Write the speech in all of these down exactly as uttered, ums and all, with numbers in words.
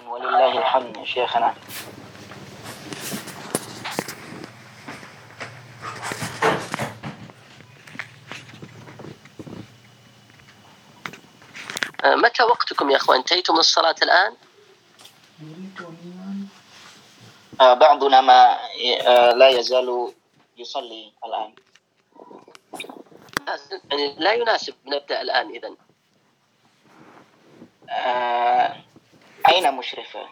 ولله الحمد يا شيخنا. متى وقتكم يا أخوان؟ انتهيتم من الصلاة الآن؟ آه بعضنا ما آه لا يزال يصلي الآن. يعني لا يناسب نبدأ الآن إذن. آه أين مشرفة؟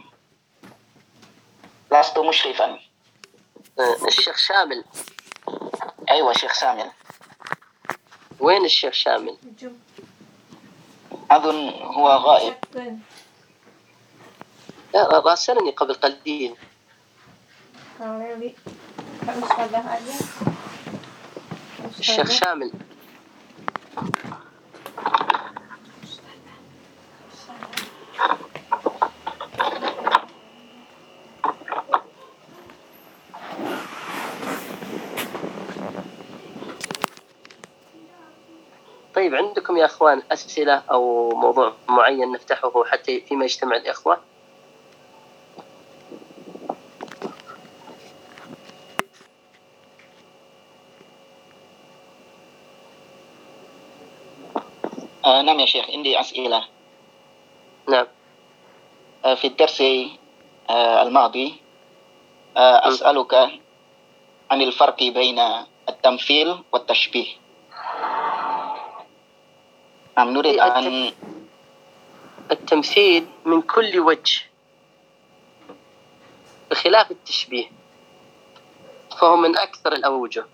لست مشرفا. آه الشيخ شامل. أيوة شيخ شامل. وين الشيخ شامل؟ أظن هو غائب. لا راسلني قبل قليل. الشيخ شامل. طيب عندكم يا أخوان أسئلة أو موضوع معين نفتحه حتى فيما يجتمع الإخوة؟ آه نعم يا شيخ عندي أسئلة. نعم. آه في الدرس آه الماضي آه أسألك عن الفرق بين التمثيل والتشبيه. نعم نريد أن التمثيل من كل وجه بخلاف التشبيه، فهو من أكثر الأوجه.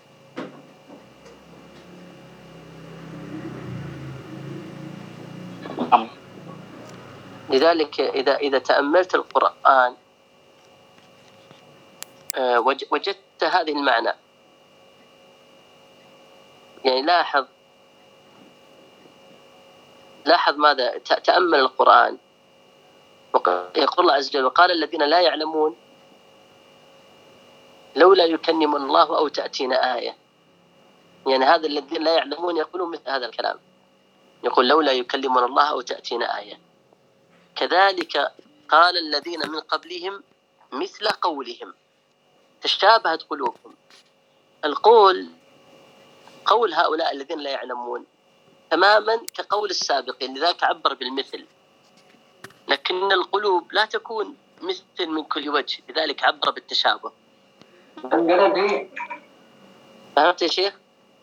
لذلك إذا إذا تأملت القرآن وجدت هذه المعنى. يعني لاحظ لاحظ ماذا تأمل القرآن. يقول الله عز وجل: وقال الذين لا يعلمون لولا يكلمنا الله أو تأتينا آية. يعني هذا الذين لا يعلمون يقولون مثل هذا الكلام، يقول لولا يكلمنا الله أو تأتينا آية. كذلك قال الذين من قبلهم مثل قولهم تشابهت قلوبهم. القول قول هؤلاء الذين لا يعلمون تماما كقول السابقين، لذلك عبر بالمثل. لكن القلوب لا تكون مثل من كل وجه، لذلك عبر بالتشابه. فهمت يا شيخ؟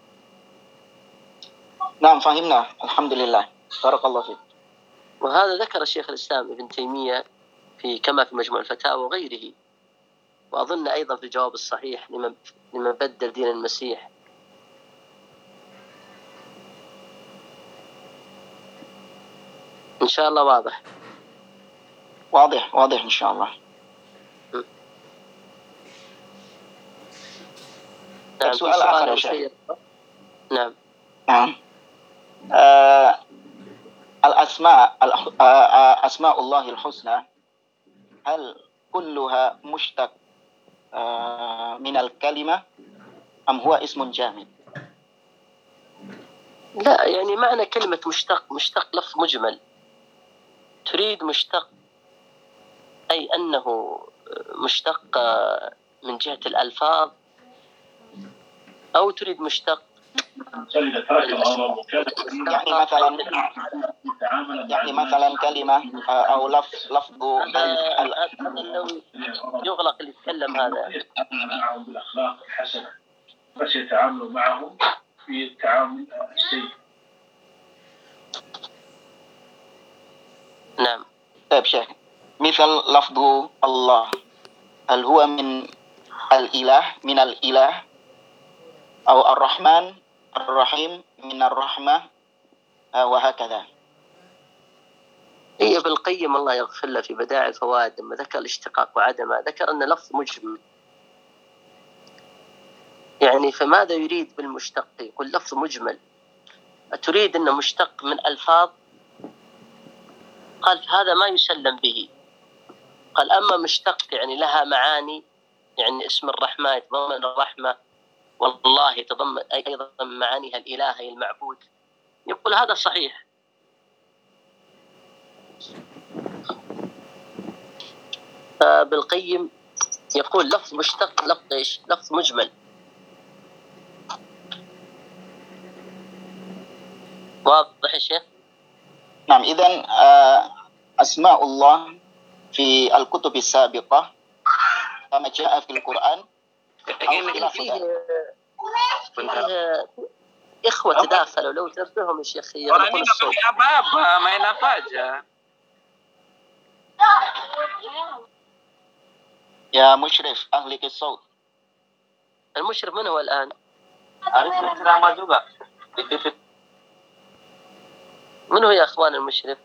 نعم فهمنا الحمد لله، بارك الله فيك. وهذا ذكر الشيخ الإسلام ابن تيمية في كما في مجموع الفتاوى وغيره، وأظن أيضا في الجواب الصحيح لمن لمن بدل دين المسيح. إن شاء الله واضح. واضح واضح إن شاء الله. نعم. سؤال آخر يا شيخ. نعم. نعم. آه الأسماء آه أسماء الله الحسنى هل كلها مشتق آه من الكلمة أم هو اسم جامد؟ لا، يعني معنى كلمة مشتق مشتق لفظ مجمل. تريد مشتق أي أنه مشتق من جهة الألفاظ، أو تريد مشتق يعني مثلا يعني مثلا كلمة أو لفظ لفظ لو يغلق اللي يتكلم هذا معهم بالأخلاق الحسنة بس يتعاملوا معهم في التعامل السيء. نعم. طيب شيخ، مثل لفظ الله هل هو من الإله من الإله أو الرحمن الرحيم من الرحمة وهكذا؟ هي ابن القيم الله يغفر له في بدائع الفوائد لما ذكر الاشتقاق وعدمه ذكر أن لفظ مجمل. يعني فماذا يريد بالمشتق؟ يقول لفظ مجمل. أتريد أنه مشتق من ألفاظ؟ قال هذا ما يسلم به. قال أما مشتق يعني لها معاني، يعني اسم الرحمن يتضمن الرحمة، والله يتضمن أيضا معانيها الإلهي المعبود، يقول هذا صحيح. فبالقيم يقول لفظ مشتق لفظ إيش؟ لفظ مجمل. واضح يا شيخ؟ نعم. إذن أسماء الله في الكتب السابقة كما جاء في القرآن فيه فيه إخوة تداخلوا، لو تنبههم يا شيخ يغلقون الصوت. ما ينفاجأ يا مشرف أهلك الصوت. المشرف من هو الآن؟ من هو يا أخوان المشرف؟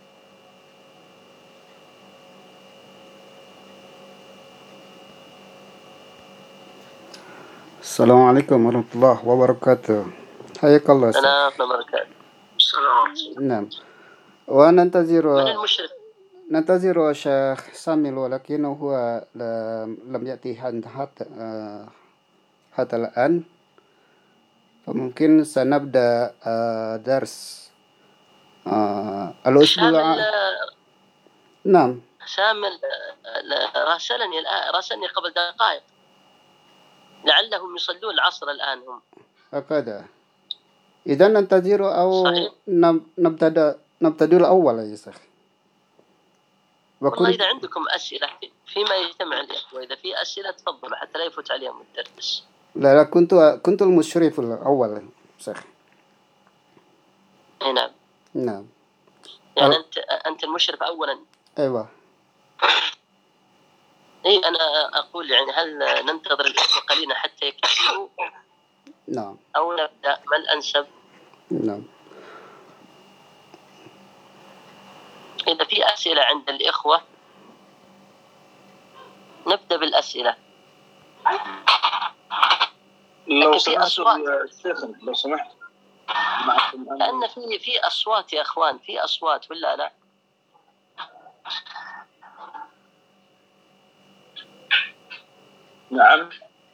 السلام عليكم ورحمة الله وبركاته. حياك الله. السلام وبركاته. نعم. وننتظر من المشرف؟ ننتظر الشيخ سامي ولكنه هو لم يأتي حتى حتى الآن، فممكن سنبدأ درس الأسبوع. نعم. شامل راسلني الآن، راسلني قبل دقائق لعلهم يصلون العصر الآن هم. هكذا. إذا ننتظر أو صحيح. نبتدأ نبتدأ الأول يا شيخ. والله إذا عندكم أسئلة فيما يجتمع الإخوة، إذا في أسئلة تفضلوا حتى لا يفوت عليهم الدرس. لا لا كنت كنت المشرف الأول شيخ. أي نعم. نعم. يعني أنت أنت المشرف أولا. أيوة. إيه أنا أقول يعني هل ننتظر الإخوة قليلا حتى يكتبوا؟ نعم. أو نبدأ؟ ما الأنسب؟ نعم. إذا في أسئلة عند الإخوة نبدأ بالأسئلة. لو في سمحت أصوات. لو سمحت لأن في في أصوات يا أخوان، في أصوات ولا لا؟ نعم.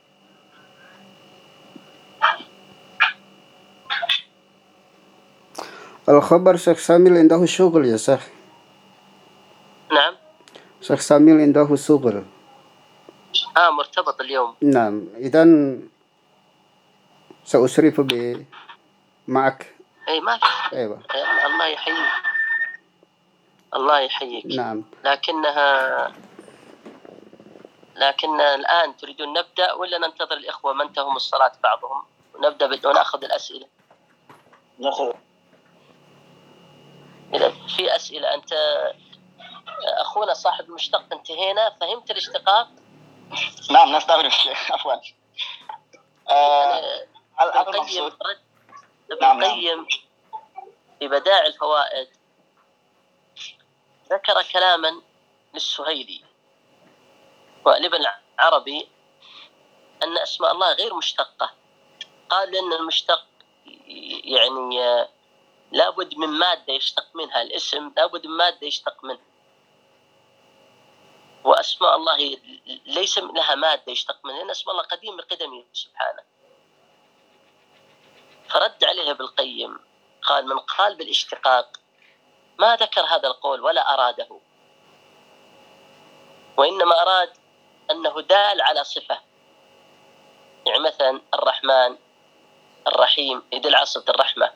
الخبر شيخ سامي عنده شغل يا شيخ. نعم. شيخ سامي عنده شغل. آه مرتبط اليوم. نعم. إذن سأشرف ب معك. أي ما في. أيوة. الله يحييك. الله يحييك. نعم. لكنها لكن الآن تريدون نبدأ ولا ننتظر الإخوة ما انتهوا الصلاة بعضهم ونبدأ ونأخذ الأسئلة؟ نأخذ. إذا في أسئلة. أنت أخونا صاحب المشتق انتهينا، فهمت الاشتقاق؟ نعم نستغرب الشيخ عفوا. ابن القيم ابن القيم في بدائع الفوائد ذكر كلاما للسهيلي وابن العربي أن أسماء الله غير مشتقة. قال أن المشتق يعني لابد من مادة يشتق منها، الاسم لابد من مادة يشتق منها، وأسماء الله ليس لها مادة يشتق منها، لأن أسماء الله قديم بقدمه سبحانه. فرد عليه ابن القيم قال من قال بالاشتقاق ما ذكر هذا القول ولا أراده، وإنما أراد أنه دال على صفة، يعني مثلا الرحمن الرحيم يدل على صفة الرحمة،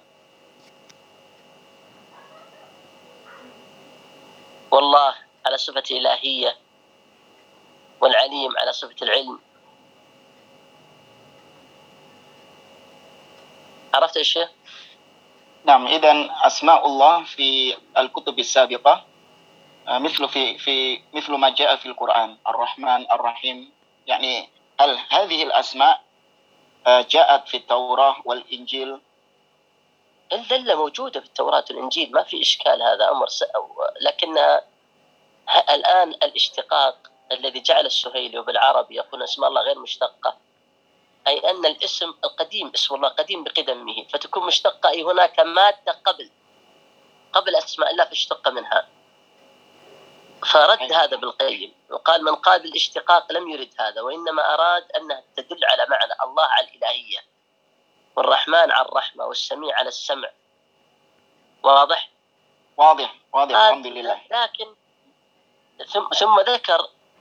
والله على صفة الإلهية، والعليم على صفة العلم. عرفت يا شيخ؟ نعم. إذن أسماء الله في الكتب السابقة مثل في في مثل ما جاء في القرآن الرحمن الرحيم، يعني هل هذه الأسماء جاءت في التوراة والإنجيل؟ الدلة موجودة في التوراة والإنجيل، ما في إشكال، هذا أمر سأو. لكن الآن الاشتقاق الذي جعل السهيلي وبالعربي يقول اسماء الله غير مشتقة، أي أن الاسم القديم اسم الله قديم بقدمه، فتكون مشتقة أي هناك مادة قبل قبل أسماء الله فاشتق منها. فرد هذا بالقيم وقال من قال بالاشتقاق لم يرد هذا، وإنما أراد أنها تدل على معنى الله على الإلهية، والرحمن على الرحمة، والسميع على السمع. واضح؟ واضح واضح الحمد لله. لكن ثم ثم ذكر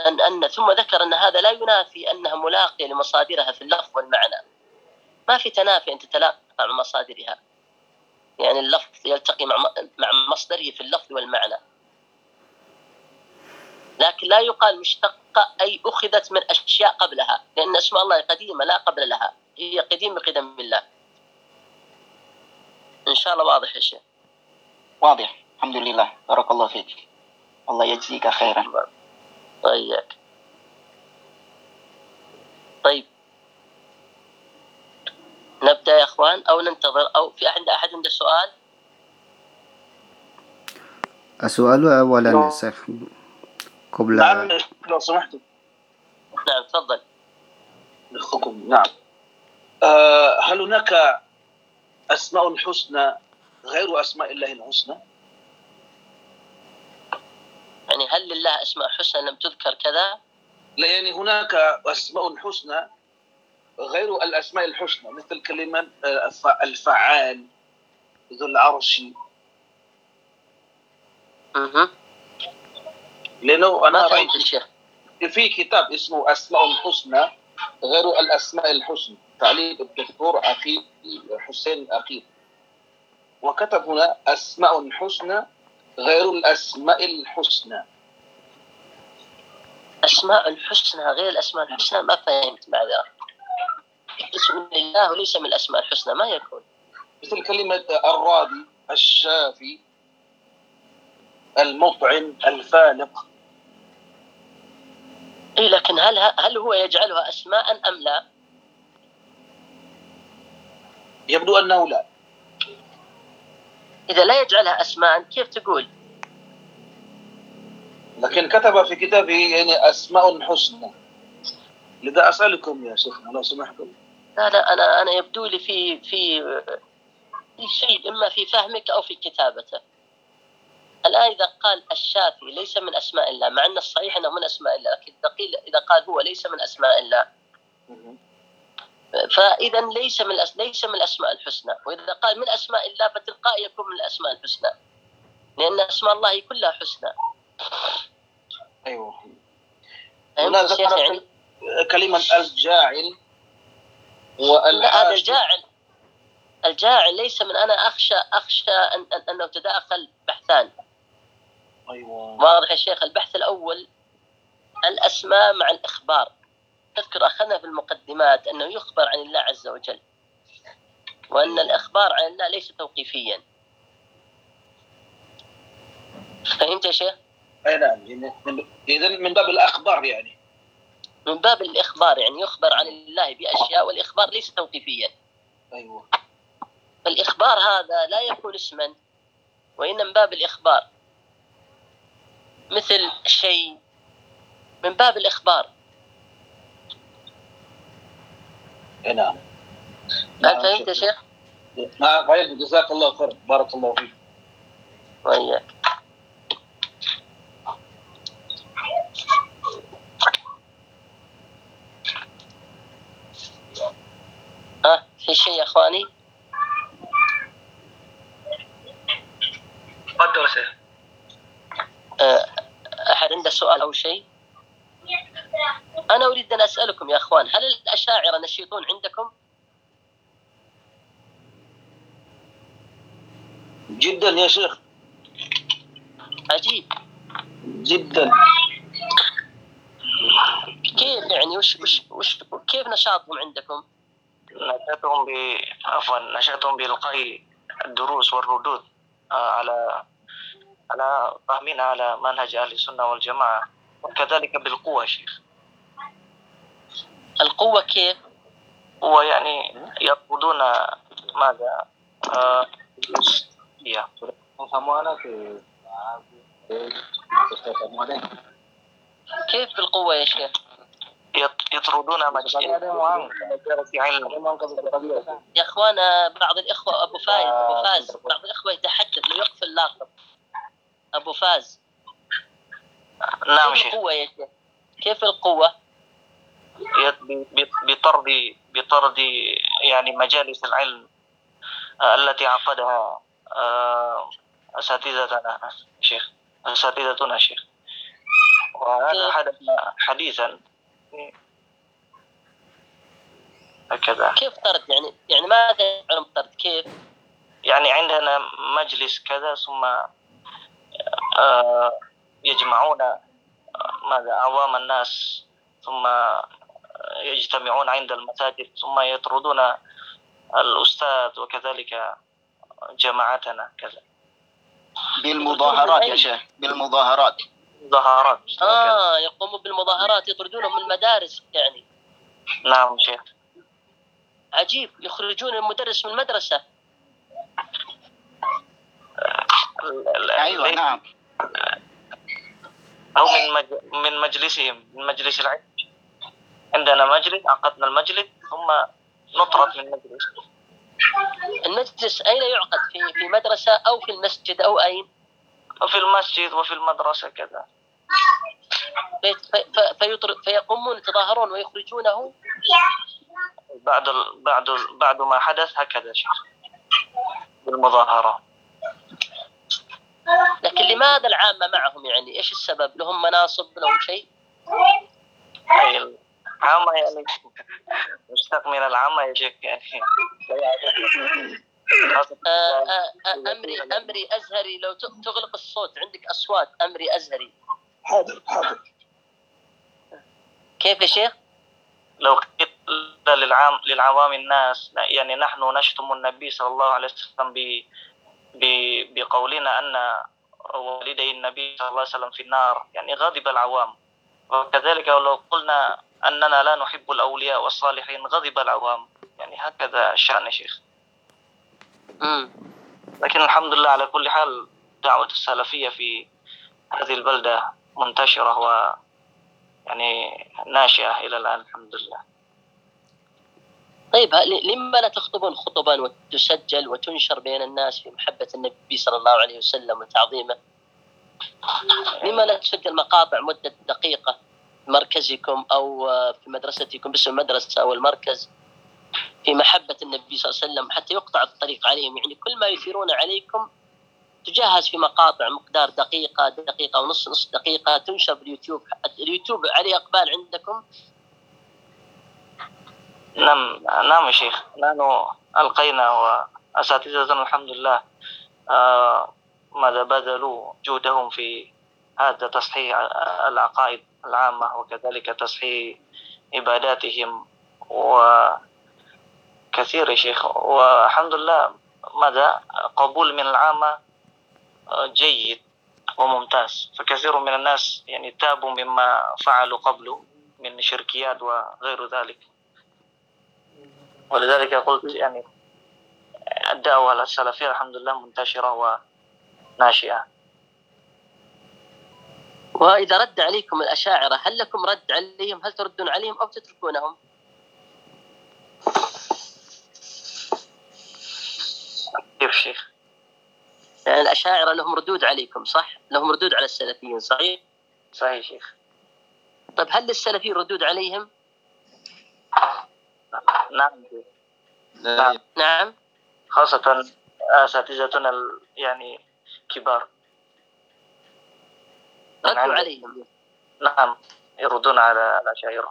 أن أن ثم ذكر أن هذا لا ينافي أنها ملاقية لمصادرها في اللفظ والمعنى. ما في تنافي أن تتلاقى مع مصادرها، يعني اللفظ يلتقي مع مع مصدره في اللفظ والمعنى، لكن لا يقال مشتقة أي أخذت من أشياء قبلها، لأن اسماء الله قديمة لا قبل لها، هي قديم بقدم الله. إن شاء الله واضح يا شيخ. واضح الحمد لله. بارك الله فيك، الله يجزيك خيرا. طيب طيب نبدأ يا أخوان أو ننتظر، أو في أحد أحد عنده سؤال؟ السؤال أولا يا شيخ قبل. نعم لو سمحتم. نعم تفضل. أخوكم نعم. أه هل هناك أسماء حسنى غير أسماء الله الحسنى؟ يعني هل لله أسماء حسنى لم تذكر كذا؟ لا، يعني هناك أسماء حسنى غير الأسماء الحسنى، مثل كلمة الفعال، ذو العرش. اها لأنه أنا ما رأيت فهمت الشيخ. في كتاب اسمه أسماء الحسنى غير الأسماء الحسنى، تعليق الدكتور عقيل حسين عقيل، وكتب هنا أسماء حسنى غير الأسماء الحسنى. أسماء الحسنى غير الأسماء الحسنى، ما فهمت معذرة. اسم الله وليس من الأسماء الحسنى، ما يكون. مثل كلمة الرادي، الشافي، المطعم، الفالق. إيه لكن هل هل هو يجعلها أسماء أم لا؟ يبدو أنه لا. إذا لا يجعلها أسماء كيف تقول؟ لكن كتب في كتابه يعني أسماء حسنى، لذا أسألكم يا شيخنا لو سمحتم. لا لا أنا أنا يبدو لي في في في شيء إما في فهمك أو في كتابته. الآن إذا قال الشافي ليس من أسماء الله، مع أن الصحيح أنه من أسماء الله، لكن قيل إذا قال هو ليس من أسماء الله، فإذا ليس من ليس من الأسماء الحسنى. وإذا قال من أسماء الله فتلقائي يكون من الأسماء الحسنى، لأن أسماء الله كلها حسنى. أيوه. هنا ذكر يعني كلمة الجاعل والحاشر. لا، هذا الجاعل الجاعل ليس من أنا أخشى أخشى أن أن أنه تداخل بحثان. أيوه. واضح يا شيخ. البحث الأول الأسماء مع الإخبار. تذكر أخذنا في المقدمات أنه يخبر عن الله عز وجل، وأن الإخبار عن الله ليس توقيفيا. فهمت يا شيخ؟ أي نعم. إذن من باب الأخبار، يعني من باب الإخبار، يعني يخبر عن الله بأشياء، والإخبار ليس توقيفيا. أيوه. فالإخبار هذا لا يكون اسما، وإن من باب الإخبار، مثل شيء من باب الإخبار. نعم. هل فهمت يا شيخ؟ نعم فهمت. جزاك الله خير، بارك الله فيك. وإياك. ها في شيء يا أخواني؟ تفضل شيخ. أحد عنده سؤال أو شيء؟ أنا أريد أن أسألكم يا أخوان، هل الأشاعرة نشيطون عندكم؟ جدا يا شيخ. عجيب جدا. كيف يعني؟ وش وش وش كيف نشاطهم عندكم؟ نشاطهم ب عفوا نشاطهم بإلقاء الدروس والردود على على فهمنا على منهج أهل السنة والجماعة، وكذلك بالقوة شيخ. القوة كيف؟ هو يعني يرفضون ماذا؟ آه يا كيف بالقوة يا شيخ؟ يطردون مجالس علم. يا اخوان بعض الاخوه ابو فايز ابو فاز بعض الاخوه يتحدث لو يقفل اللاقط. ابو فاز. نعم كيف شيخ. القوه يا شيخ؟ كيف القوه؟ بطرد بطرد يعني مجالس العلم التي عقدها اساتذتنا شيخ اساتذتنا شيخ. وهذا حدث حديثا هكذا. كيف طرد يعني؟ يعني ماذا يفعلون طرد كيف؟ يعني عندنا مجلس كذا ثم آه يجمعون ماذا عوام الناس ثم يجتمعون عند المساجد ثم يطردون الأستاذ وكذلك جماعتنا كذا بالمظاهرات يا شيخ، بالمظاهرات. مظاهرات. آه يقومون بالمظاهرات يطردونهم من المدارس يعني. نعم شيخ. عجيب، يخرجون المدرس من المدرسة. أيوة نعم. أو من مج... من مجلسهم، من مجلس العلم. عندنا مجلس، عقدنا المجلس ثم نطرد من المجلس. المجلس أين يعقد؟ في في مدرسة أو في المسجد أو أين؟ وفي المسجد وفي المدرسة كذا. في... في... فيطر... فيقومون يتظاهرون ويخرجونه بعد ال... بعد ال... بعد ما حدث هكذا شيخ بالمظاهرة. لكن لماذا العامة معهم يعني؟ إيش السبب؟ لهم مناصب لهم شيء؟ أي العامة يعني مشتق من العامة يا شيخ يعني. آه آه أمري أمري أزهري، لو تغلق الصوت، عندك أصوات. أمري أزهري. حاضر حاضر. كيف يا شيخ؟ لو قيل للعام للعوام الناس يعني نحن نشتم النبي صلى الله عليه وسلم ب بقولنا أن والدي النبي صلى الله عليه وسلم في النار، يعني غضب العوام. وكذلك لو قلنا أننا لا نحب الأولياء والصالحين غضب العوام. يعني هكذا الشأن يا شيخ. مم. لكن الحمد لله على كل حال دعوة السلفية في هذه البلدة منتشرة و يعني ناشئة إلى الآن الحمد لله. طيب لما لا تخطبون خطبا وتسجل وتنشر بين الناس في محبة النبي صلى الله عليه وسلم وتعظيمه؟ لما لا تسجل مقاطع مدة دقيقة في مركزكم أو في مدرستكم باسم المدرسة أو المركز في محبة النبي صلى الله عليه وسلم حتى يقطع الطريق عليهم؟ يعني كل ما يثيرون عليكم تجهز في مقاطع مقدار دقيقة دقيقة ونص نص دقيقة تنشر باليوتيوب. اليوتيوب عليه إقبال عندكم؟ نعم نعم يا شيخ. نحن ألقينا وأساتذتنا الحمد لله آه ماذا بذلوا جهدهم في هذا تصحيح العقائد العامة وكذلك تصحيح عباداتهم وكثير يا شيخ. والحمد لله ماذا قبول من العامة جيد وممتاز. فكثير من الناس يعني تابوا مما فعلوا قبله من شركيات وغير ذلك. ولذلك قلت يعني الدعوة السلفية الحمد لله منتشرة وناشئة. وإذا رد عليكم الأشاعرة هل لكم رد عليهم؟ هل تردون عليهم أو تتركونهم؟ كيف شيخ؟ يعني الأشاعرة لهم ردود عليكم صح؟ لهم ردود على السلفيين صحيح؟ صحيح شيخ. طيب هل للسلفيين ردود عليهم؟ نعم نعم نعم خاصة أساتذتنا يعني كبار ردوا عليهم. نعم يردون على الأشاعرة.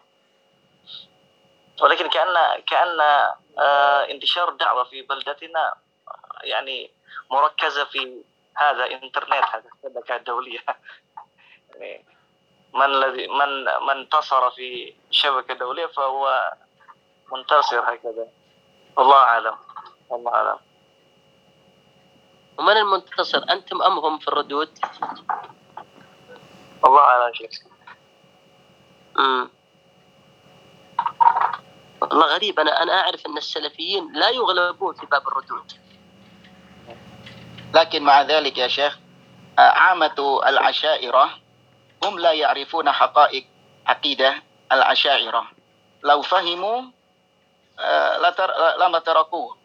ولكن كأن كأن آه انتشار الدعوة في بلدتنا يعني مركزة في هذا إنترنت، هذا الشبكة الدولية. يعني من الذي من من انتصر في شبكة دولية فهو منتصر هكذا. والله أعلم. والله أعلم. ومن المنتصر أنتم أم هم في الردود؟ والله أعلم شيخ. امم والله غريب. أنا أنا أعرف أن السلفيين لا يغلبون في باب الردود. لكن مع ذلك يا شيخ عامة العشائرة هم لا يعرفون حقائق عقيدة العشائرة. لو فهموا لما تركوه.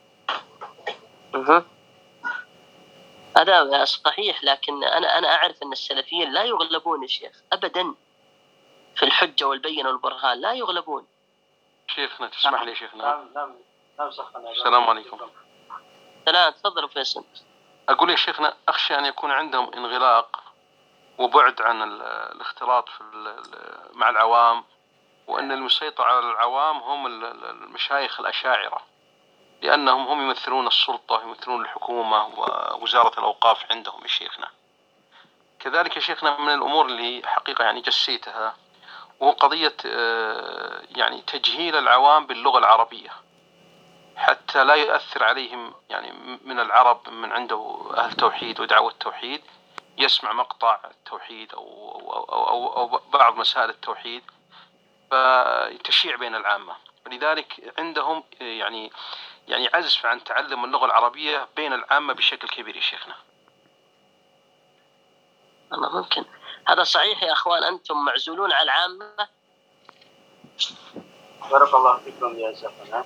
هذا صحيح. لكن أنا أنا أعرف أن السلفيين لا يغلبون يا شيخ أبدا في الحجة والبينة والبرهان، لا يغلبون. شيخنا تسمح لي شيخنا؟ نعم نعم نعم صحنا. السلام عليكم. سلام. تفضل فيصل. أقول يا شيخنا أخشى أن يكون عندهم انغلاق وبعد عن الاختلاط في مع العوام، وأن المسيطر على العوام هم المشايخ الأشاعرة، لأنهم هم يمثلون السلطة ويمثلون الحكومة ووزارة الأوقاف عندهم يا شيخنا. كذلك يا شيخنا من الأمور اللي حقيقة يعني جسيتها وهو قضية يعني تجهيل العوام باللغة العربية حتى لا يؤثر عليهم، يعني من العرب من عنده أهل توحيد ودعوة التوحيد يسمع مقطع التوحيد أو, أو, أو, أو بعض مسائل التوحيد فتشيع بين العامة، ولذلك عندهم يعني يعني عزف عن تعلم اللغة العربية بين العامة بشكل كبير يا شيخنا. والله ممكن هذا صحيح يا أخوان، أنتم معزولون على العامة. بارك الله فيكم يا شيخنا.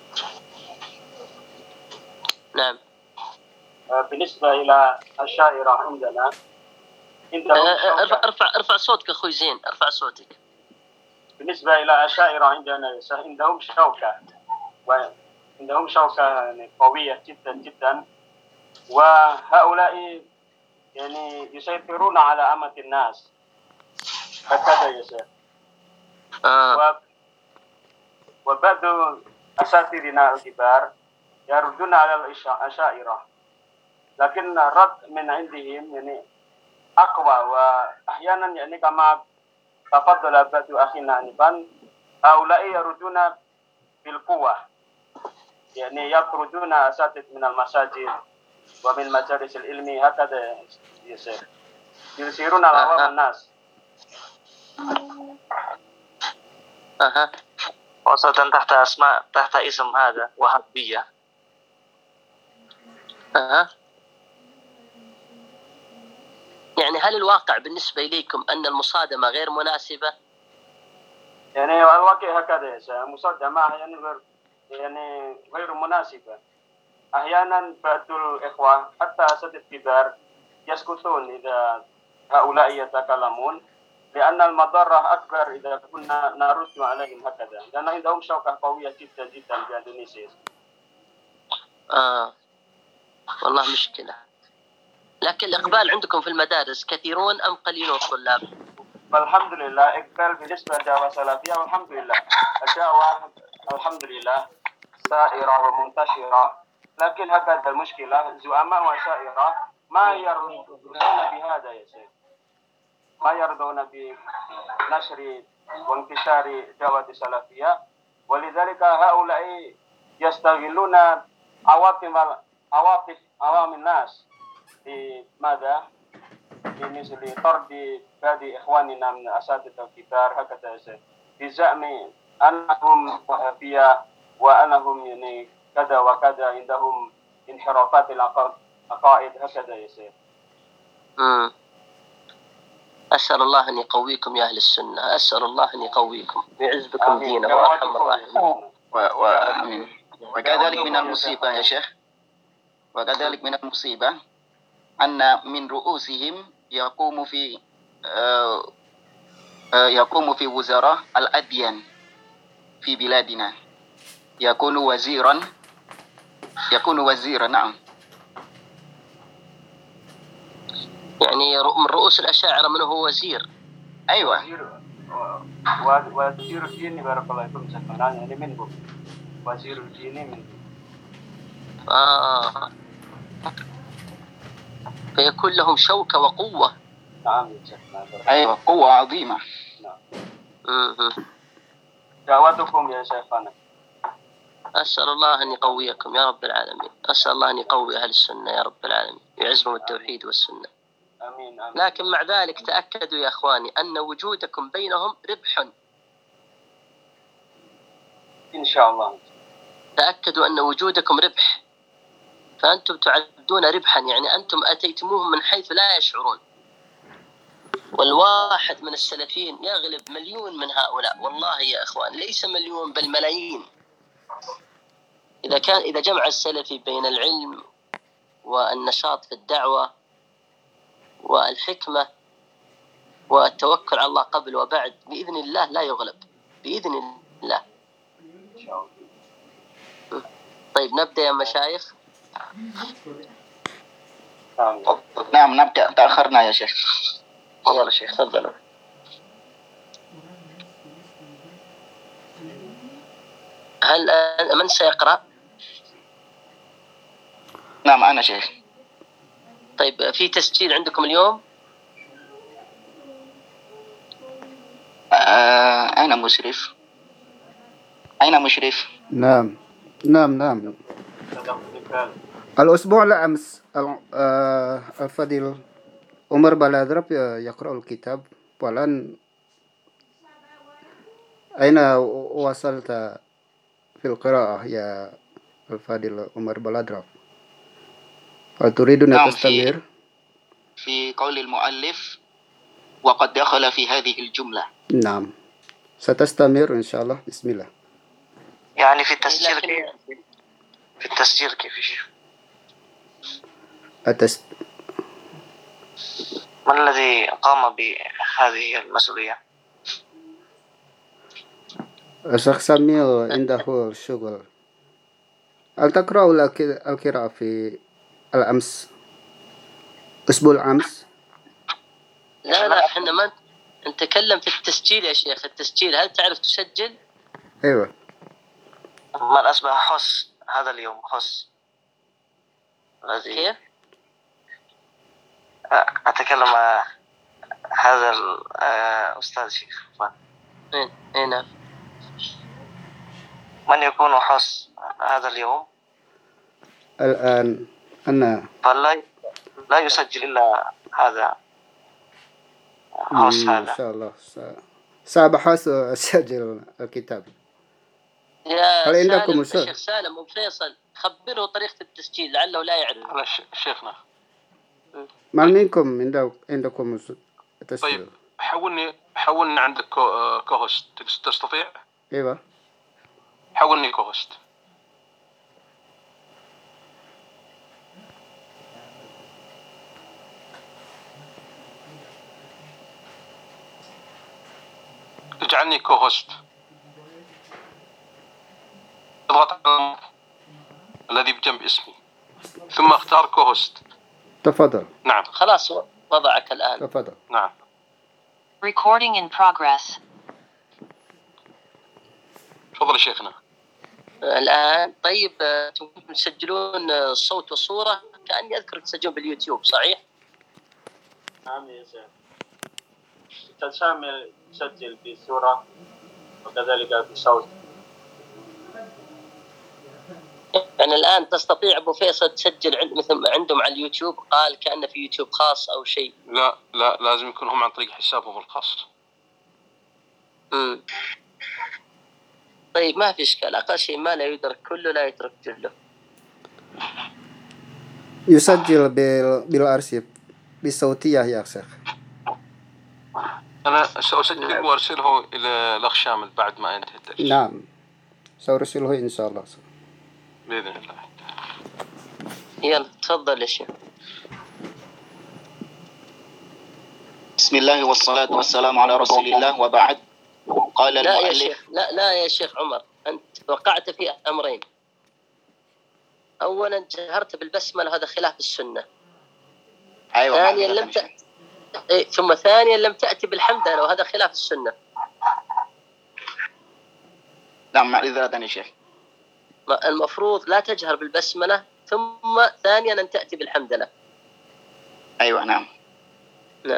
نعم. بالنسبة إلى الشاعرة عندنا ارفع ارفع ارفع صوتك أخوي زين، ارفع صوتك. بالنسبة إلى الشاعرة عندنا عندهم شوكة، وعندهم شوكة قوية جدا جدا، وهؤلاء يعني يسيطرون على أمة الناس هكذا يا شيخ. آه. وبعض أساتذتنا الكبار يردون على الأشاعرة، لكن الرد من عندهم يعني أقوى، وأحيانا يعني كما تفضل بعض أخينا آنفا هؤلاء يردون بالقوة، يعني يطردون أساتذة من المساجد ومن مجالس العلم هكذا يصير يسيرون على عوام الناس. أها. خاصة تحت أسماء تحت اسم هذا وهابية. أها. يعني هل الواقع بالنسبة إليكم أن المصادمة غير مناسبة؟ يعني الواقع هكذا يا مصادمة يعني غير يعني غير مناسبة. أحيانا بعض الإخوة حتى أساتذة الكبار يسكتون إذا هؤلاء يتكلمون، لأن المضرة أكبر إذا كنا نرد عليهم هكذا، لأن عندهم شوكة قوية جدا جدا في إندونيسيا. آه والله مشكلة. لكن الإقبال عندكم في المدارس كثيرون أم قليلون الطلاب؟ والحمد لله إقبال بالنسبة للدعوة السلفية، والحمد لله الدعوة الحمد لله سائرة ومنتشرة، لكن هكذا المشكلة زعماء وسائرة ما يرضون بهذا يا شيخ، ما يرضون بنشر وانتشار الدعوة السلفية، ولذلك هؤلاء يستغلون عواطف عواطف عوام الناس في ماذا؟ في مثل طرد بعض إخواننا من الأساتذة الكبار هكذا يا شيخ، بزعم أنهم وهابية وأنهم يعني كذا وكذا، عندهم انحرافات العقائد هكذا يا شيخ. امم أسأل الله أن يقويكم يا أهل السنة، أسأل الله أن يقويكم ويعز بكم دينه وأرحم الراحمين. وآمين. وكذلك من المصيبة يا شيخ، وكذلك من المصيبة أن من رؤوسهم يقوم في آه آه يقوم في وزراء الأديان في بلادنا، يكون وزيرا يكون وزيرا نعم. يعني من رؤوس الأشاعرة من هو وزير؟ أيوة وزير وزير الدين بارك الله فيكم شكرا، يعني منهم وزير الدين منهم. آه فيكون لهم شوكة وقوة. نعم شكرا. أيوة قوة عظيمة. نعم. امم دعوتكم يا شيخنا. أسأل الله أن يقويكم يا رب العالمين، أسأل الله أن يقوي أهل السنة يا رب العالمين، يعزهم التوحيد والسنة. آمين آمين. لكن مع ذلك تأكدوا يا أخواني أن وجودكم بينهم ربح إن شاء الله. تأكدوا أن وجودكم ربح، فأنتم تعدون ربحا، يعني أنتم أتيتموهم من حيث لا يشعرون. والواحد من السلفيين يغلب مليون من هؤلاء، والله يا أخوان ليس مليون بل ملايين. إذا كان إذا جمع السلفي بين العلم والنشاط في الدعوة والحكمة والتوكل على الله قبل وبعد، بإذن الله لا يغلب بإذن الله. طيب نبدأ يا مشايخ. نعم نبدأ، تأخرنا يا شيخ. يلا شيخ تفضلوا. هل من سيقرأ؟ نعم أنا شيخ. طيب في تسجيل عندكم اليوم؟ آه أنا مشرف. أين مشرف؟ نعم نعم نعم. الأسبوع الأمس آه الفضيل عمر بلادرب يقرأ الكتاب، والآن أين وصلت في القراءة يا الفضيل عمر بلادرب؟ هل تريد أن نعم، تستمر؟ في, في قول المؤلف وقد دخل في هذه الجملة. نعم ستستمر إن شاء الله. بسم الله. يعني في التسجيل كيف؟ في التسجيل كيف يشوف؟ أتست... من الذي قام بهذه المسؤولية؟ الشيخ سمير عنده شغل. هل تقرأ القراءة في الأمس أسبوع الأمس؟ لا لا احنا ما نتكلم في التسجيل يا شيخ. التسجيل هل تعرف تسجل؟ أيوة. من أصبح خص هذا اليوم خص الذي كيف؟ أتكلم مع هذا الأستاذ شيخ. ايه ايه نعم. من يكون خص هذا اليوم الآن أنا فلا لا يسجل إلا هذا خص هذا. إن شاء الله سأبحث أسجل الكتاب. يا هل عندكم سالم الشيخ سالم وفيصل خبره طريقة التسجيل لعله لا يعرف. على شيخنا. ما منكم عندكم تسجيل؟ طيب حولني حولني عندك كوهوست تستطيع؟ ايوه حولني كوهوست. اجعلني كوهوست. اضغط على الذي بجنب اسمي ثم اختار كوهوست. تفضل. نعم خلاص وضعك الآن. تفضل. نعم. Recording in progress. تفضل شيخنا. الآن طيب تسجلون الصوت والصورة كأني أذكر تسجلون باليوتيوب صحيح؟ نعم يا شيخ. تشامل تسجل بصورة وكذلك بصوت. يعني الآن تستطيع أبو فيصل تسجل عند مثل عندهم على اليوتيوب قال كأنه في يوتيوب خاص أو شيء؟ لا لا لازم يكون هم عن طريق حسابهم الخاص. امم طيب ما في إشكال. أقل شيء ما لا يدرك كله لا يترك جله. يسجل بالأرشيف بصوتية يا شيخ. أنا سأسجل وأرسله إلى الأخ شامل بعد ما أنتهي الدرس. نعم سأرسله إن شاء الله بإذن الله. يلا تفضل يا شيخ. بسم الله والصلاة والسلام على رسول الله وبعد. قال لا يا المؤلف شيخ لا لا يا شيخ عمر أنت وقعت في أمرين. أولا جهرت بالبسملة وهذا خلاف السنة. أيوة. ثانيا لم تأتي إيه ثم ثانيا لم تأتي بالحمدلله وهذا خلاف السنة. نعم معذرة يا شيخ. المفروض لا تجهر بالبسملة ثم ثانيا أن تأتي بالحمدلله. أيوة نعم. نعم.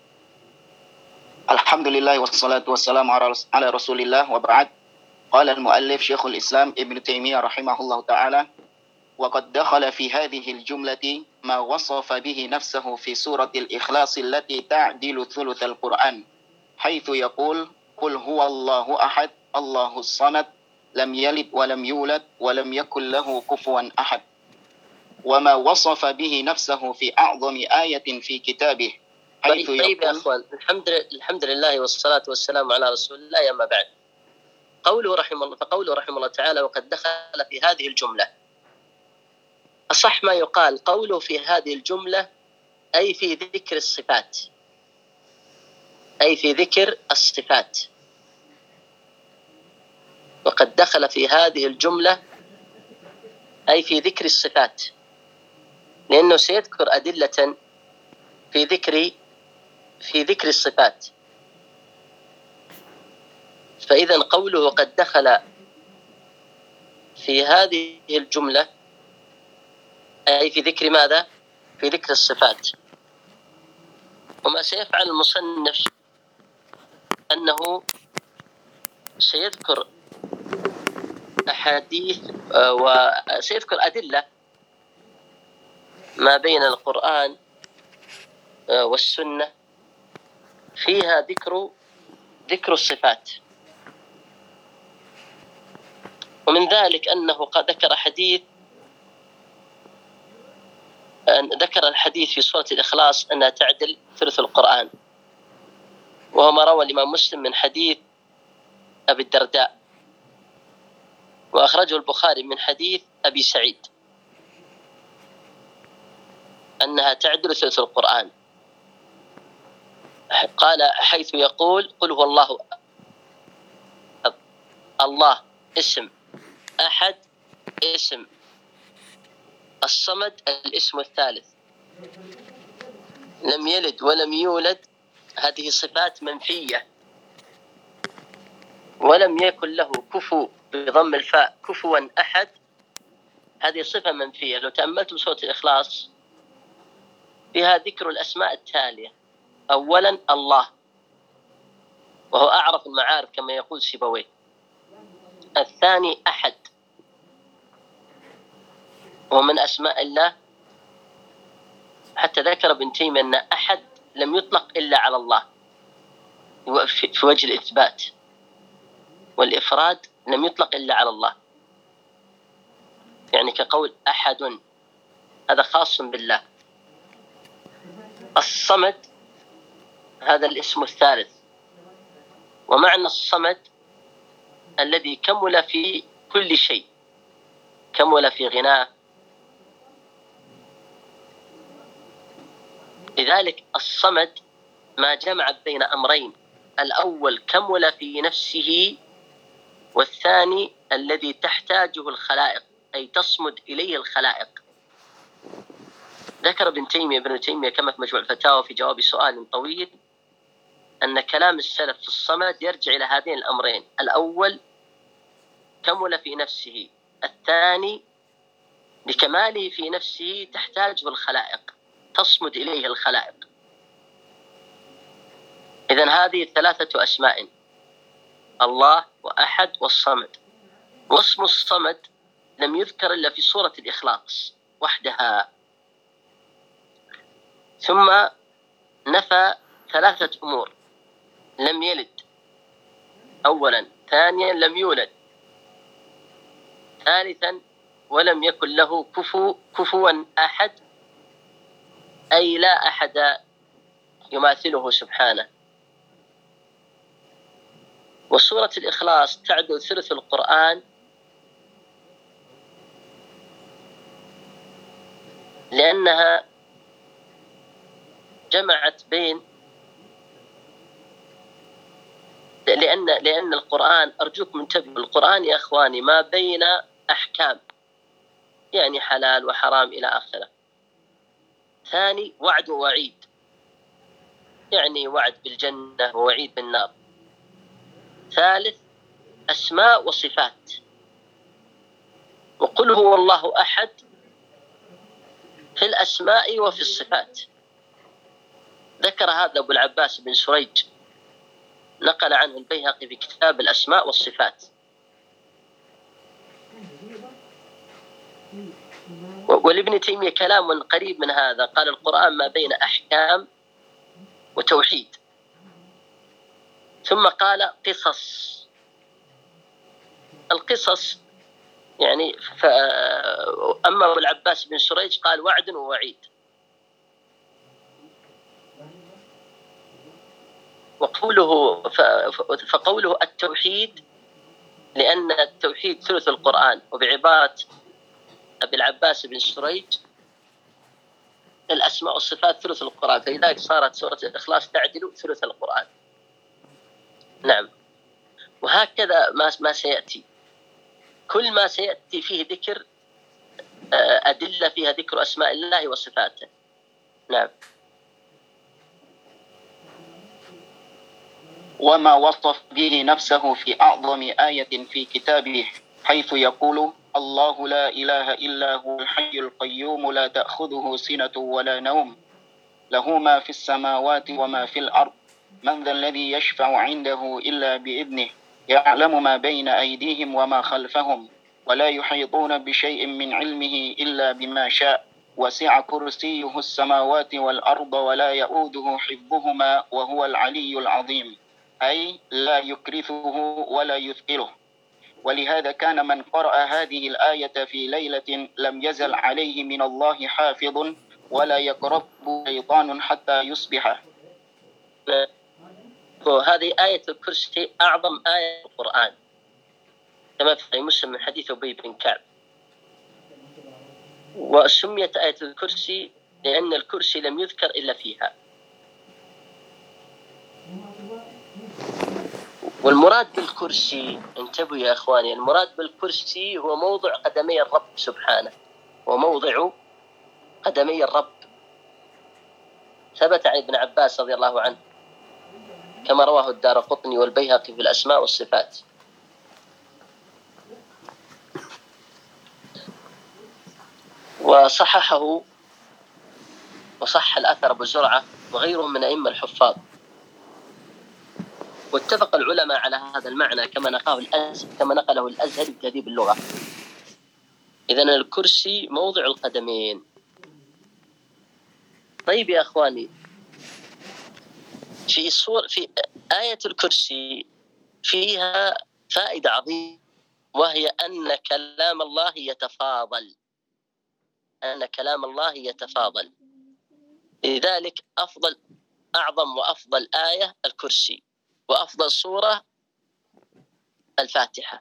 الحمد لله والصلاة والسلام على رسول الله وبعد. قال المؤلف شيخ الإسلام ابن تيمية رحمه الله تعالى: وقد دخل في هذه الجملة ما وصف به نفسه في سورة الإخلاص التي تعدل ثلث القرآن، حيث يقول: قل هو الله أحد الله الصمد لم يلد ولم يولد ولم يكن له كفوا أحد. وما وصف به نفسه في أعظم آية في كتابه، حيث طيب, طيب يا يقول: أخوان الحمد لله الحمد لله والصلاة والسلام على رسول الله. يا ما بعد قوله رحمه الله فقوله رحمه الله تعالى: وقد دخل في هذه الجملة. أصح ما يقال قوله في هذه الجملة أي في ذكر الصفات، أي في ذكر الصفات. وقد دخل في هذه الجملة أي في ذكر الصفات، لأنه سيذكر أدلة في ذكر في ذكر الصفات. فإذا قوله قد دخل في هذه الجملة أي في ذكر ماذا؟ في ذكر الصفات. وما سيفعل المصنف أنه سيذكر أحاديث وسيذكر أدلة ما بين القرآن والسنة فيها ذكر ذكر الصفات. ومن ذلك أنه قد ذكر حديث ذكر الحديث في سورة الإخلاص أنها تعدل ثلث القرآن، وهو ما روى الإمام مسلم من حديث أبي الدرداء، وأخرجه البخاري من حديث أبي سعيد أنها تعدل ثلث القرآن. قال حيث يقول قل هو الله الله اسم، أحد اسم، الصمد الاسم الثالث، لم يلد ولم يولد، هذه صفات منفية، ولم يكن له كفو بضم الفاء كفوا أحد، هذه صفة منفية. لو تأملتم سورة الإخلاص فيها ذكر الأسماء التالية: أولا الله، وهو أعرف المعارف كما يقول سيبويه. الثاني أحد، ومن أسماء الله، حتى ذكر ابن تيمية أن أحد لم يطلق إلا على الله في وجه الإثبات، والإفراد لم يطلق إلا على الله، يعني كقول أحد هذا خاص بالله. الصمد هذا الاسم الثالث، ومعنى الصمد الذي كمل في كل شيء، كمل في غناه. لذلك الصمد ما جمع بين أمرين: الأول كمل في نفسه، والثاني الذي تحتاجه الخلائق أي تصمد إليه الخلائق. ذكر ابن تيمية ابن تيمية كما في مجموع الفتاوى في جواب سؤال طويل أن كلام السلف في الصمد يرجع إلى هذين الأمرين: الأول كمل في نفسه، الثاني بكماله في نفسه تحتاجه الخلائق، تصمد إليه الخلائق. إذن هذه ثلاثة أسماء: الله وأحد والصمد. واسم الصمد لم يذكر إلا في سورة الإخلاص وحدها. ثم نفى ثلاثة أمور: لم يلد أولا، ثانيا لم يولد، ثالثا ولم يكن له كفو كفوا أحد، أي لا أحد يماثله سبحانه. وسورة الإخلاص تعدل ثلث القرآن لأنها جمعت بين لأن لأن القرآن، أرجوكم انتبهوا، القرآن يا أخواني ما بين أحكام، يعني حلال وحرام إلى آخره. ثاني وعد ووعيد، يعني وعد بالجنة ووعيد بالنار. ثالث أسماء وصفات. وقل هو الله أحد في الأسماء وفي الصفات. ذكر هذا أبو العباس بن سريج، نقل عنه البيهقي في كتاب الأسماء والصفات. ولابن تيمية كلام قريب من هذا، قال القرآن ما بين أحكام وتوحيد. ثم قال قصص. القصص يعني ف... أما أبو العباس بن سريج قال وعد ووعيد. وقوله ف... فقوله التوحيد لأن التوحيد ثلث القرآن، وبعبارة أبي العباس بن سريج الأسماء والصفات ثلث القرآن، فلذلك صارت سورة الإخلاص تعدل ثلث القرآن. نعم. وهكذا ما ما سيأتي، كل ما سيأتي فيه ذكر أدلة فيها ذكر أسماء الله وصفاته. نعم. وما وصف به نفسه في أعظم آية في كتابه، حيث يقول: الله لا إله إلا هو الحي القيوم لا تأخذه سنة ولا نوم، له ما في السماوات وما في الأرض، من ذا الذي يشفع عنده إلا بإذنه، يعلم ما بين أيديهم وما خلفهم، ولا يحيطون بشيء من علمه إلا بما شاء، وسع كرسيه السماوات والأرض ولا يؤوده حفظهما وهو العلي العظيم، أي لا يكرثه ولا يثقله. ولهذا كان من قرأ هذه الآية في ليلة لم يزل عليه من الله حافظ ولا يقربه شيطان حتى يصبح. وهذه آية الكرسي أعظم آية في القرآن، كما في مسلم من حديث أبي بن كعب. وسميت آية الكرسي لأن الكرسي لم يذكر إلا فيها. والمراد بالكرسي، انتبهوا يا أخواني، المراد بالكرسي هو موضع قدمي الرب سبحانه، وموضع قدمي الرب. ثبت عن ابن عباس رضي الله عنه كما رواه الدارقطني والبيهقي في الأسماء والصفات. وصححه وصح الأثر أبو زرعة وغيرهم من أئمة الحفاظ. واتفق العلماء على هذا المعنى كما نقله الأزهري كما نقله الأزهري في تهذيب اللغة. إذن الكرسي موضع القدمين. طيب يا أخواني، في صور في آية الكرسي فيها فائدة عظيمة، وهي أن كلام الله يتفاضل، أن كلام الله يتفاضل. لذلك أفضل أعظم وأفضل آية الكرسي، وأفضل سورة الفاتحة.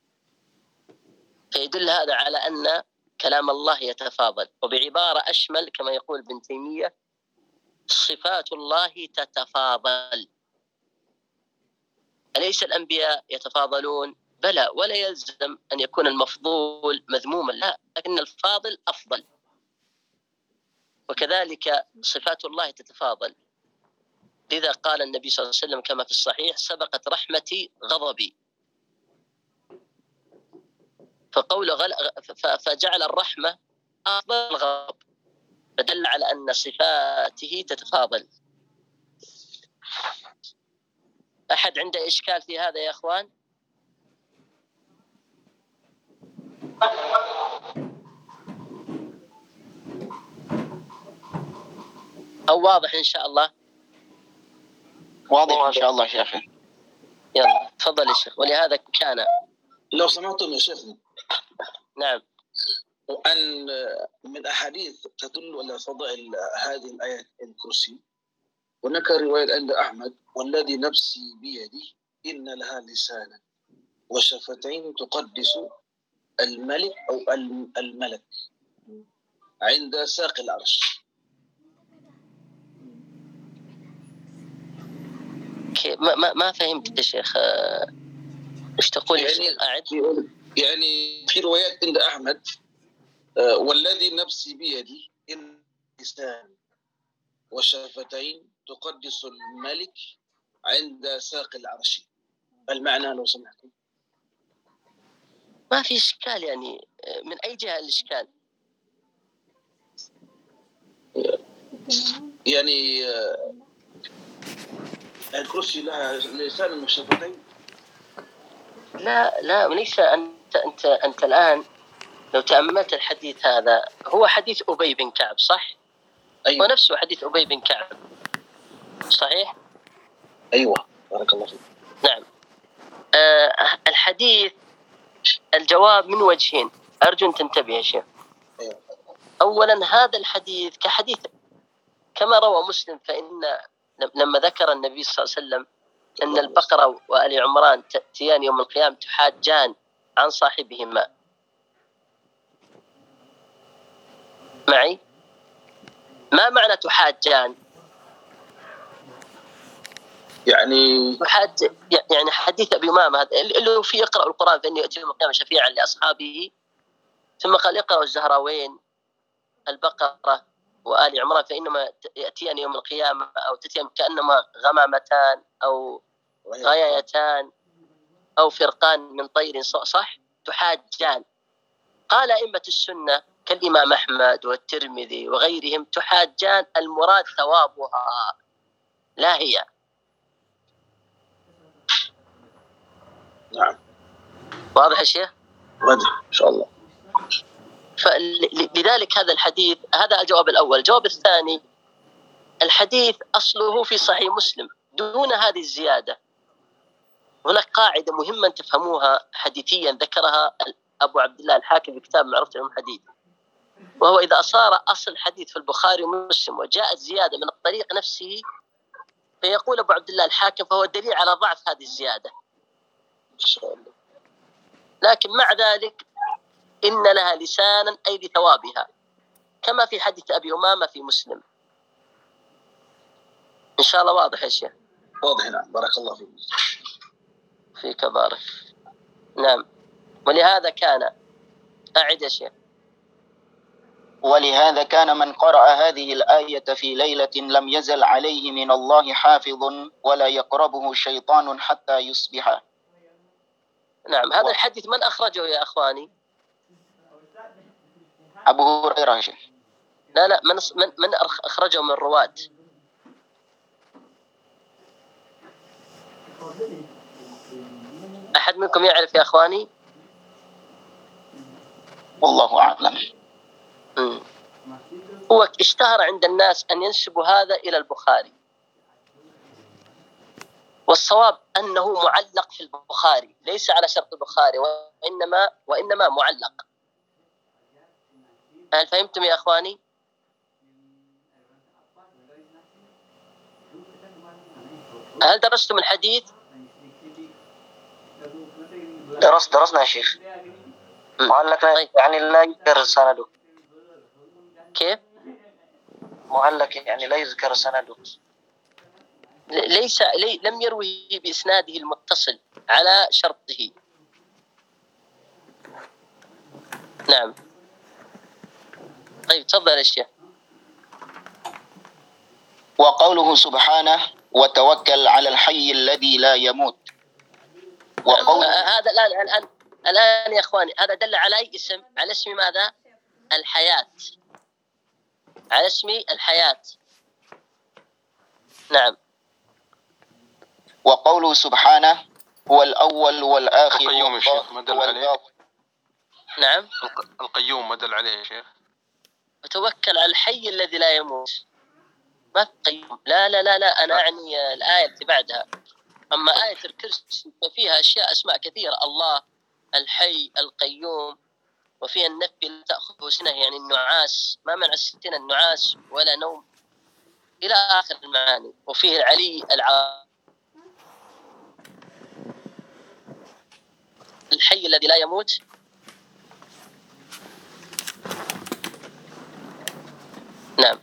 فيدل هذا على أن كلام الله يتفاضل. وبعبارة أشمل كما يقول ابن تيمية: صفات الله تتفاضل. أليس الأنبياء يتفاضلون؟ بلى، ولا يلزم أن يكون المفضول مذموما، لا، لكن الفاضل أفضل. وكذلك صفات الله تتفاضل. لذا قال النبي صلى الله عليه وسلم كما في الصحيح: سبقت رحمتي غضبي. فقول غل... فجعل الرحمة أفضل الغضب، فدل على أن صفاته تتفاضل. أحد عنده إشكال في هذا يا أخوان؟ أو واضح إن شاء الله؟ واضح إن شاء الله شيخ. يلا تفضل يا شيخ. ولهذا كان لو سمعتم يا شيخنا. نعم. وأن من أحاديث تدل على فضائل هذه الآية الكرسي، هناك رواية عند أحمد: والذي نفسي بيده إن لها لسانا وشفتين تقدس الملك أو الملك عند ساق العرش. ما ما ما فهمت يا شيخ، ايش تقول؟ يعني أعد. يعني في روايات عند أحمد: والذي نفسي بيدي إن لسان وشفتين تقدس الملك عند ساق العرش. المعنى لو سمحتم. ما في إشكال، يعني من أي جهة الإشكال؟ يعني الكرسي لها لسان وشفتين. لا لا ليس. أنت أنت أنت الآن لو تأملت الحديث هذا، هو حديث أبي بن كعب صح؟ أيوة. ونفسه حديث أبي بن كعب صحيح؟ أيوة بارك الله فيك. نعم. آه الحديث الجواب من وجهين، أرجو أن تنتبه يا شيخ. أيوة. أولا هذا الحديث كحديث كما روى مسلم، فإن لما ذكر النبي صلى الله عليه وسلم أن البقرة وآل عمران تأتيان يوم القيامة تحاجان عن صاحبهما. معي؟ ما معنى تحاجان؟ يعني تحاج يعني حديث أبي أمامة هذا اللي هو فيه يقرأ القرآن فإنه يأتي يوم القيامة شفيعا لأصحابه، ثم قال يقرأ الزهراوين البقرة وآل عمران فإنما يأتيان يوم القيامة أو تأتيان كأنما غمامتان أو غايتان أو فرقان من طير صح تحاجان. قال أئمة السنة كالإمام أحمد والترمذي وغيرهم تحاجان المراد ثوابها لا هي. نعم واضح يا شيخ؟ واضح إن شاء الله. فلذلك هذا الحديث، هذا الجواب الأول. الجواب الثاني، الحديث أصله في صحيح مسلم دون هذه الزيادة. هناك قاعدة مهمة تفهموها حديثيا ذكرها أبو عبد الله الحاكم في كتاب معرفة علوم الحديث، وهو إذا أصار أصل حديث في البخاري ومسلم وجاءت زيادة من الطريق نفسه فيقول أبو عبد الله الحاكم فهو دليل على ضعف هذه الزيادة، لكن مع ذلك إن لها لسانا أي لثوابها، كما في حديث أبي أمامة في مسلم. إن شاء الله واضح يا شيخ؟ واضح. نعم بارك الله فيك. فيك بارك. نعم. ولهذا كان، أعد يا شيخ. ولهذا كان من قرأ هذه الآية في ليلة لم يزل عليه من الله حافظ ولا يقربه شيطان حتى يصبح. نعم. هذا الحديث من أخرجه يا أخواني؟ أبو هريرة يا شيخ. لا لا من من من أخرجه من الرواة؟ أحد منكم يعرف يا أخواني؟ والله أعلم. مم. هو اشتهر عند الناس أن ينسبوا هذا إلى البخاري، والصواب أنه معلق في البخاري ليس على شرط البخاري، وإنما وإنما معلق. هل فهمتم يا أخواني؟ هل درستم الحديث؟ درس درسنا يا شيخ. معلق يعني لا يذكر سنده. كيف؟ معلق يعني لا يذكر سنده. ليس لي لم يروي بإسناده المتصل على شرطه. نعم. طيب تفضل يا شيخ. وقوله سبحانه وتوكل على الحي الذي لا يموت. وقول هذا الآن الآن الآن يا إخواني هذا دل على أي اسم؟ على اسم ماذا؟ الحياة. على اسم الحياة. نعم. وقوله سبحانه هو الأول والآخر القيوم يا شيخ ما دل عليه. نعم. القيوم ما دل عليه يا شيخ. وتوكل على الحي الذي لا يموت. ما القيوم. لا لا لا لا أنا أعني الآية التي بعدها. أما آية الكرسي ففيها أشياء أسماء كثيرة، الله الحي القيوم، وفيها النفي لا تأخذه سنة يعني النعاس، ما معنى السنة النعاس ولا نوم إلى آخر المعاني. وفيه العلي الع الحي الذي لا يموت. نعم.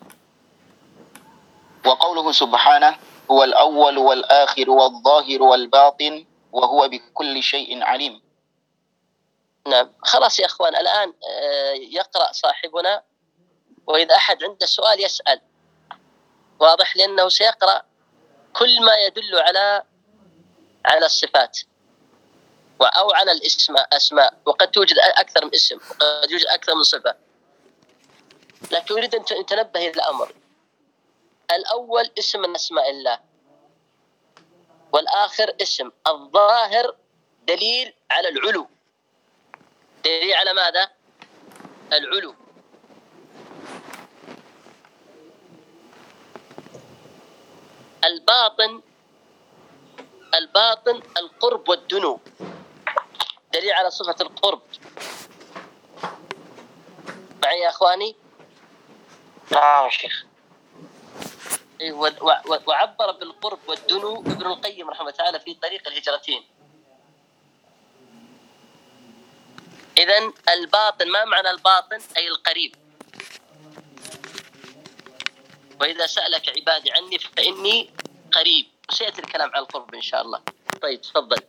وقوله سبحانه هو الأول والآخر والظاهر والباطن وهو بكل شيء عليم. نعم. خلاص يا أخوان الآن يقرأ صاحبنا، وإذا أحد عنده سؤال يسأل. واضح؟ لأنه سيقرأ كل ما يدل على على الصفات أو على الاسم أسماء، وقد توجد أكثر من اسم وقد يوجد أكثر من صفة، لكن أريد أن تنبه إلى الأمر. الأول اسم من أسماء الله، والآخر اسم. الظاهر دليل على العلو. دليل على ماذا؟ العلو. الباطن الباطن القرب والدنو، دليل على صفة القرب. معي يا أخواني؟ نعم يا شيخ. وعبر بالقرب والدنو ابن القيم رحمه الله تعالى في طريق الهجرتين. إذن الباطن، ما معنى الباطن؟ أي القريب. وإذا سألك عبادي عني فإني قريب. وسيأتي الكلام عن القرب إن شاء الله. طيب تفضل.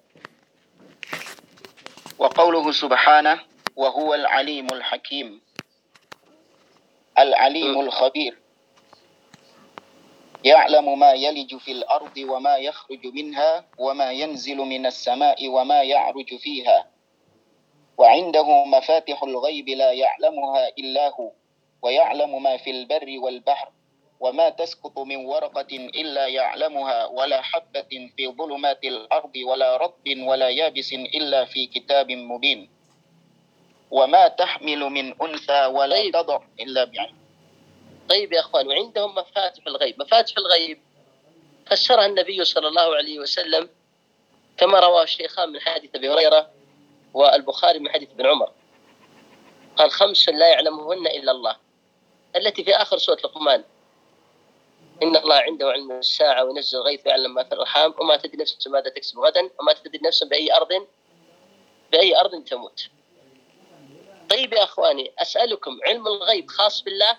وقوله سبحانه وهو العليم الحكيم. العليم الخبير. يعلم ما يلج في الأرض وما يخرج منها وما ينزل من السماء وما يعرج فيها وعنده مفاتح الغيب لا يعلمها إلا هو ويعلم ما في البر والبحر وما تسقط من ورقة إلا يعلمها ولا حبة في ظلمات الأرض ولا رطب ولا يابس إلا في كتاب مبين وما تحمل من أنثى ولا طيب. تضع إلا بعلم. طيب يا أخوان، وعندهم مفاتح الغيب. مفاتح الغيب فسرها النبي صلى الله عليه وسلم كما رواه الشيخان من حديث أبي هريرة والبخاري من حديث ابن عمر، قال خمس لا يعلمهن إلا الله، التي في آخر سورة لقمان: إن الله عنده علم الساعة وينزل الغيث ويعلم ما في الأرحام وما تدري نفس ماذا تكسب غدا وما تدري نفس بأي أرض بأي أرض تموت. طيب يا أخواني، أسألكم، علم الغيب خاص بالله؟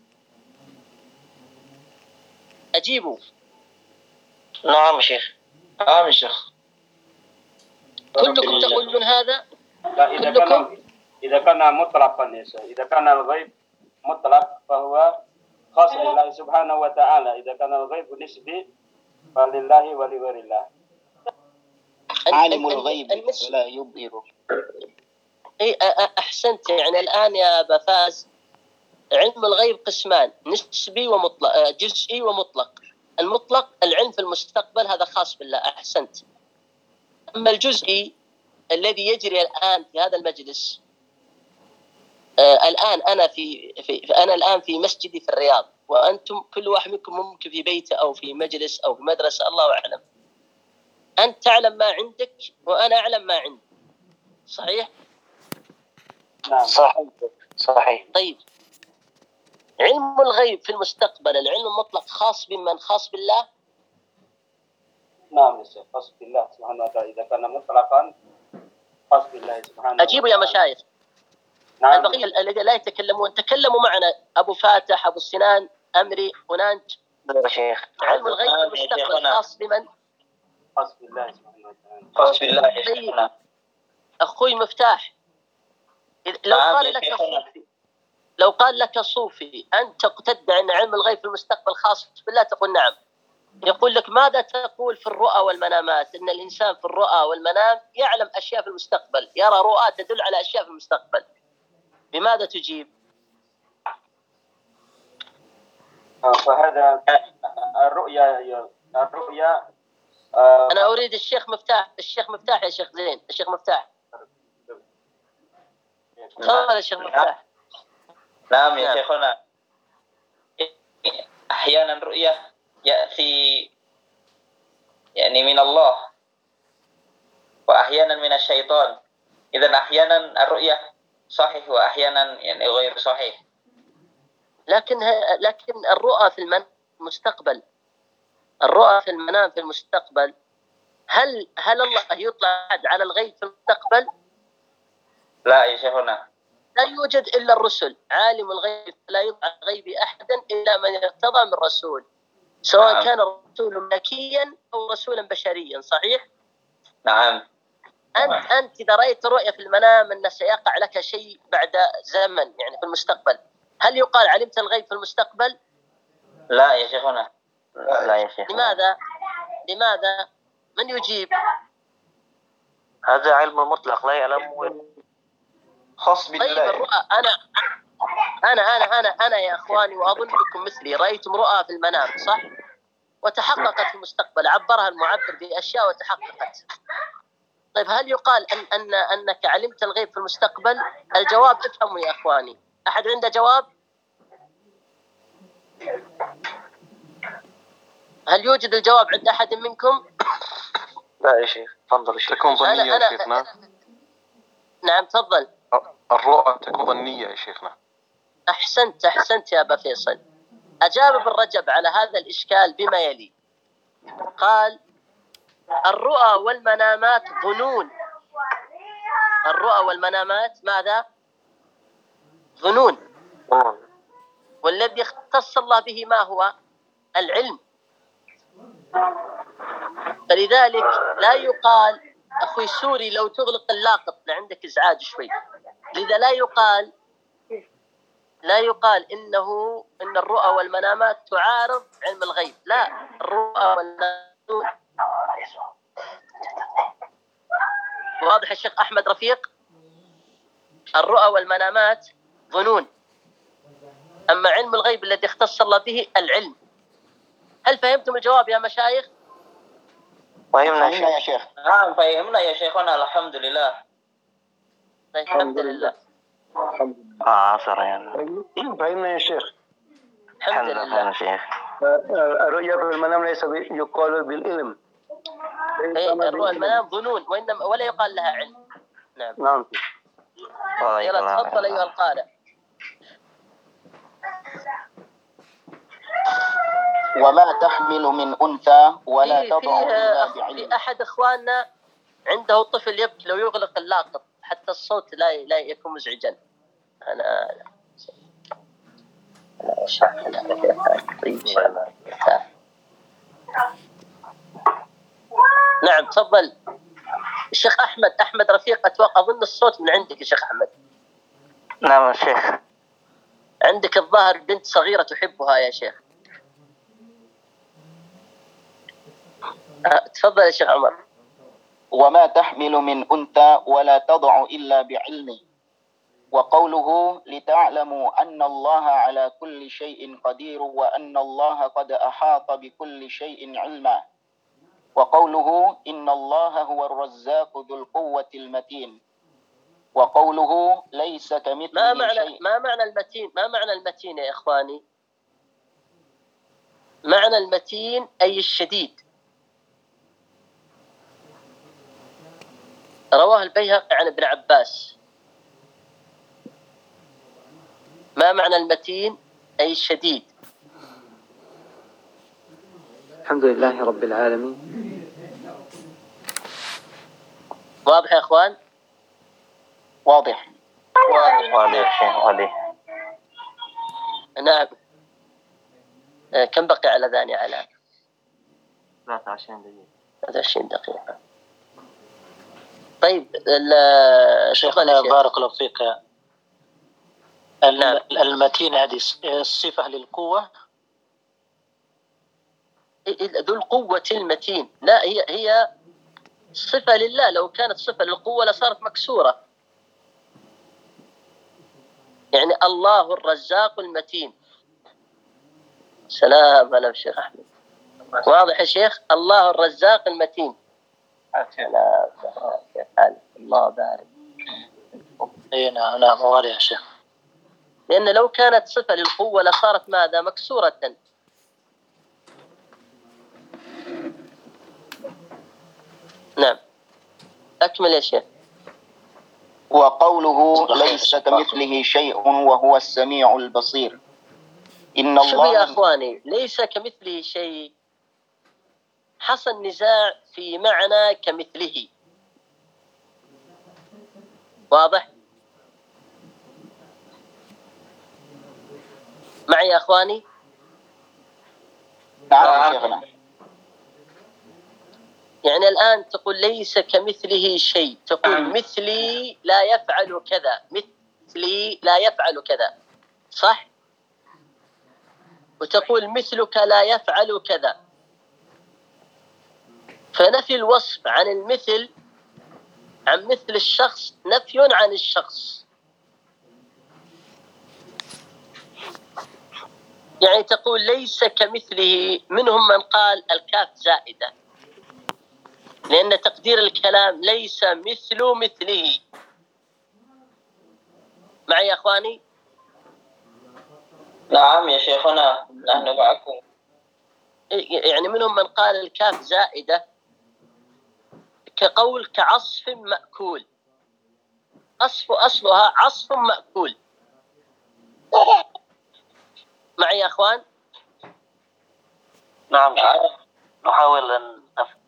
أجيبوا. نعم يا شيخ. نعم يا شيخ. كلكم تقولون هذا؟ لا، إذا كان إذا كان مطلقا يا شيخ، إذا كان الغيب مطلق فهو خاص لله سبحانه وتعالى. إذا كان الغيب نسبي فلله ولغير الله. عالم الغيب لا يظهر. اي احسنت. يعني الان يا ابا فاز، علم الغيب قسمان: نسبي ومطلق، جزئي ومطلق. المطلق العلم في المستقبل، هذا خاص بالله. احسنت. اما الجزئي الذي يجري الان في هذا المجلس، آه الان انا في, في انا الان في مسجدي في الرياض، وانتم كل واحد منكم ممكن في بيته او في مجلس او في مدرسه، الله اعلم. انت تعلم ما عندك وانا اعلم ما عندي، صحيح؟ نعم صحيح صحيح. طيب، علم الغيب في المستقبل، العلم المطلق خاص بمن؟ خاص بالله؟ نعم يا شيخ، خاص بالله سبحانه وتعالى. إذا كان مطلقا خاص بالله سبحانه. أجيبوا يا مشايخ. نعم. البقية الذين لا يتكلمون تكلموا معنا: أبو فاتح، أبو السنان، أمري، ونانج. يا شيخ، علم الغيب في المستقبل خاص بمن؟ خاص بالله سبحانه وتعالى. خاص بالله يا طيب. شيخنا. أخوي مفتاح، لو قال لك صوفي لو قال لك صوفي أنت تدعي أن علم الغيب في المستقبل خاص بالله، تقول نعم. يقول لك: ماذا تقول في الرؤى والمنامات؟ إن الإنسان في الرؤى والمنام يعلم أشياء في المستقبل، يرى رؤى تدل على أشياء في المستقبل. بماذا تجيب؟ فهذا الرؤيا الرؤيا أنا أريد الشيخ مفتاح. الشيخ مفتاح يا شيخ زين. الشيخ مفتاح. تفضل يا شيخ مفتاح. نعم يا شيخنا. أحيانا رؤية يأتي يعني من الله وأحيانا من الشيطان. إذا أحيانا الرؤية صحيح وأحيانا يعني غير صحيح. لكن لكن الرؤى في المستقبل، الرؤى في المنام في المستقبل، هل هل الله يطلع على الغيب في المستقبل؟ لا يا شيخنا، لا يوجد إلا الرسل. عالم الغيب لا يطلع غيب أحدا إلا من ارتضى من رسول، سواء نعم. كان الرسول ملكيا أو رسولا بشريا، صحيح؟ نعم. أنت أنت إذا رأيت رؤية في المنام أن سيقع لك شيء بعد زمن، يعني في المستقبل، هل يقال علمت الغيب في المستقبل؟ لا يا شيخنا. لا يا شيخنا. لماذا؟ لماذا؟ من يجيب؟ هذا علم مطلق لا يعلم، خاص بالله. طيب الرؤى، أنا أنا أنا أنا أنا يا إخواني وأظنكم مثلي، رأيتم رؤى في المنام صح؟ وتحققت في المستقبل، عبرها المعبر بأشياء وتحققت. طيب هل يقال أن أن أنك علمت الغيب في المستقبل؟ الجواب افهموا يا إخواني. أحد عنده جواب؟ هل يوجد الجواب عند أحد منكم؟ لا يا شيخ، تفضل يا شيخ. تكون ظنية أنا يا أنا شيخنا. نعم تفضل. الرؤى تكون ظنية يا شيخنا. أحسنت أحسنت يا أبا فيصل. أجاب ابن رجب على هذا الإشكال بما يلي. قال: الرؤى والمنامات ظنون. الرؤى والمنامات ماذا؟ ظنون. والذي اختص الله به ما هو؟ العلم. فلذلك لا يقال، أخوي سوري لو تغلق اللاقط لعندك إزعاج شوي، لذا لا يقال لا يقال إنه إن الرؤى والمنامات تعارض علم الغيب. لا، الرؤى والمنامات. واضح الشيخ أحمد رفيق؟ الرؤى والمنامات ظنون، أما علم الغيب الذي اختص الله به العلم. هل فهمتم الجواب يا مشايخ؟ فهمنا يا شيخ. نعم فهمنا يا شيخنا الحمد لله. الحمد لله. اه عصر يعني. فهمنا يا شيخ. الحمد لله يا شيخ. الرؤيا بالمنام ليس يقال بالعلم. الرؤى المنام ظنون وإنما ولا يقال لها علم. نعم. نعم. يلا تفضل أيها القارئ. وما تحمل من أنثى ولا تضع إلا بعلم. في أحد إخواننا عنده طفل يبكي، لو يغلق اللاقط حتى الصوت لا لا يكون مزعجا. أنا نعم تفضل الشيخ أحمد. أحمد رفيق أتوقع أظن الصوت من عندك يا شيخ أحمد. نعم يا شيخ. عندك الظاهر بنت صغيرة تحبها يا شيخ. تفضل يا شيخ عمر. وما تحمل من أنثى ولا تضع إلا بعلمه. وقوله لتعلموا أن الله على كل شيء قدير وأن الله قد أحاط بكل شيء علما. وقوله إن الله هو الرزاق ذو القوة المتين. وقوله ليس كمثله ما معنى شيء. ما معنى المتين؟ ما معنى المتين يا إخواني؟ معنى المتين أي الشديد. رواه البيهقي عن ابن عباس. ما معنى المتين أي الشديد؟ الحمد لله رب العالمين. واضح يا أخوان؟ واضح واضح شيخ واضح. نعم. كم بقي على ذاني على ثلاثة وعشرين دقيقة. ثلاثة وعشرين دقيقة. طيب شيخنا بارك الله فيك. المتين هذه الصفة للقوة. ذو القوة المتين. لا، هي هي صفة لله. لو كانت صفة للقوة لصارت مكسورة. يعني الله الرزاق المتين. سلام على الشيخ أحمد. واضح يا شيخ؟ الله الرزاق المتين. سلام. كيف حالك؟ الله بارك. اي نعم نعم واضح يا شيخ. لأن لو كانت صفة للقوة لصارت ماذا؟ مكسورة. نعم أكمل يا شيخ. وقوله ليس كمثله شيء وهو السميع البصير. إن الله. شوفوا يا أخواني، ليس كمثله شيء حصل نزاع في معنى كمثله. واضح؟ معي يا أخواني؟ نعم شيخنا. يعني الآن تقول ليس كمثله شيء، تقول مثلي لا يفعل كذا، مثلي لا يفعل كذا، صح؟ وتقول مثلك لا يفعل كذا. فنفي الوصف عن المثل عن مثل الشخص نفي عن الشخص. يعني تقول ليس كمثله، منهم من قال الكاف زائدة لأن تقدير الكلام ليس مثل مثله. معي يا أخواني؟ نعم يا شيخنا نحن معكم. يعني منهم من قال الكاف زائدة كقول كعصف مأكول. أصف أصلها عصف مأكول. معي يا أخوان؟ نعم نحاول أن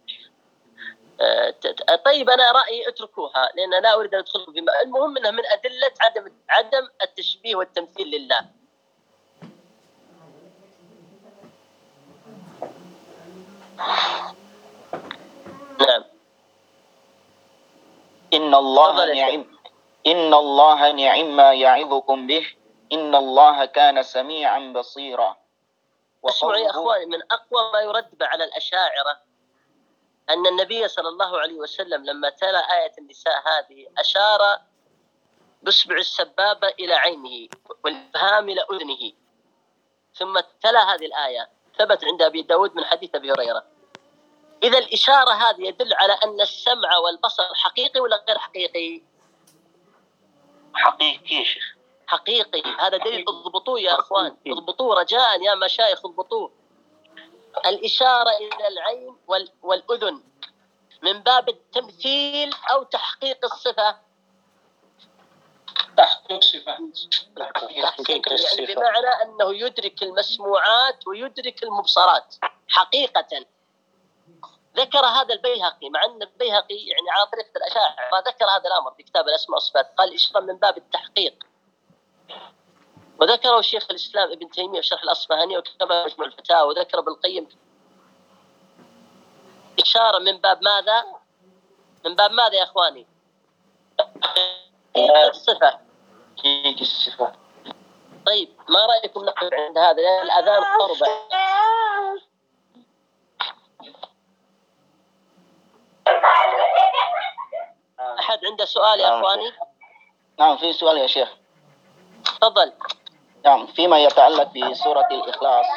طيب أنا رأيي اتركوها لأن لا أريد أن أدخل فيما. المهم أنها من أدلة عدم عدم التشبيه والتمثيل لله. نعم. إن الله نعم إن الله نعم ما يعظكم به إن الله كان سميعا بصيرا. اسمعوا يا أخواني، من أقوى ما يرد على الأشاعرة أن النبي صلى الله عليه وسلم لما تلا آية النساء هذه أشار بإصبع السبابة إلى عينه والإبهام إلى أذنه، ثم تلا هذه الآية. ثبت عند أبي داود من حديث أبي هريرة. إذا الإشارة هذه يدل على أن السمع والبصر حقيقي ولا غير حقيقي؟ حقيقي يا شيخ، حقيقي. هذا دليل. اضبطوه يا أخوان، اضبطوه رجاء يا مشايخ، اضبطوه. الإشارة إلى العين والأذن من باب التمثيل أو تحقيق الصفة؟ تحقيق صفة. تحقيق يعني بمعنى أنه يدرك المسموعات ويدرك المبصرات حقيقة. ذكر هذا البيهقي، مع أن البيهقي يعني على طريقة الأشاعرة ما ذكر هذا الأمر في كتاب الأسماء والصفات، قال إشارة من باب التحقيق. وذكره الشيخ الإسلام ابن تيمية في شرح الأصفهاني وكما مجموع الفتاوى، وذكر ابن القيم. إشارة من باب ماذا؟ من باب ماذا يا أخواني؟ الصفة. الصفة. طيب ما رأيكم نقف عند هذا؟ لأن الأذان قربة. أحد عنده سؤال يا أخواني؟ نعم في سؤال يا شيخ. تفضل. نعم فيما يتعلق بسورة الإخلاص.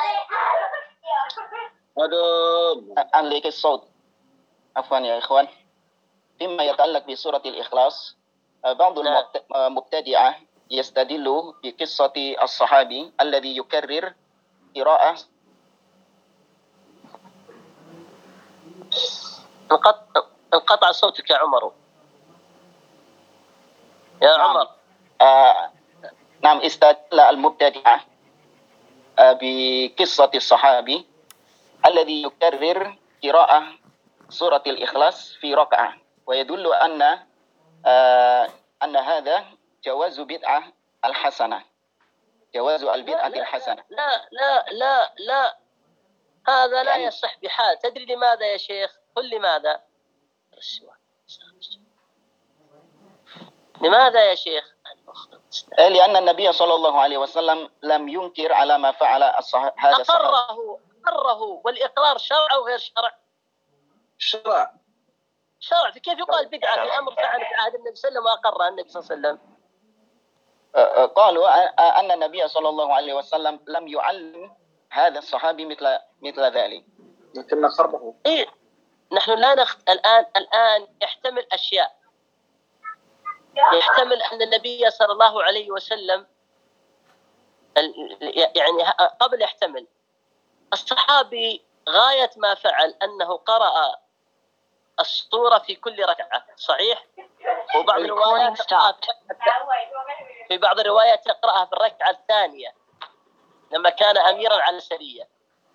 أنليك الصوت. عفوا يا إخوان. فيما يتعلق بسورة الإخلاص، بعض المبتدعة يستدل بقصة الصحابي الذي يكرر قراءة. انقطع صوتك يا عمر. يا نعم. عمر. آه نعم استدل المبتدعة آه بقصة الصحابي الذي يكرر قراءة سورة الإخلاص في ركعة، ويدل أن آه أن هذا جواز بدعة الحسنة، جواز البدعة الحسنة. لا لا لا لا هذا لا يصح بحال. تدري لماذا يا شيخ؟ قل لماذا؟ لماذا يا شيخ؟ لأن النبي صلى الله عليه وسلم لم ينكر على ما فعل الصح... هذا الصحابي. أقره أقره والإقرار شرع أو غير شرع؟ شرع. شرع. فكيف يقال بدعة في الأمر فعل في عهد النبي صلى الله عليه وسلم وأقرها النبي صلى الله عليه وسلم؟ قالوا أن النبي صلى الله عليه وسلم لم يعلم هذا الصحابي مثل مثل ذلك. لكن نقره. إيه نحن لا نخت... الآن الآن يحتمل أشياء. يحتمل أن النبي صلى الله عليه وسلم يعني قبل يحتمل الصحابي غاية ما فعل أنه قرأ السورة في كل ركعة، صحيح؟ وبعض الروايات في بعض الروايات يقرأها في الركعة الثانية لما كان أميرا على السرية.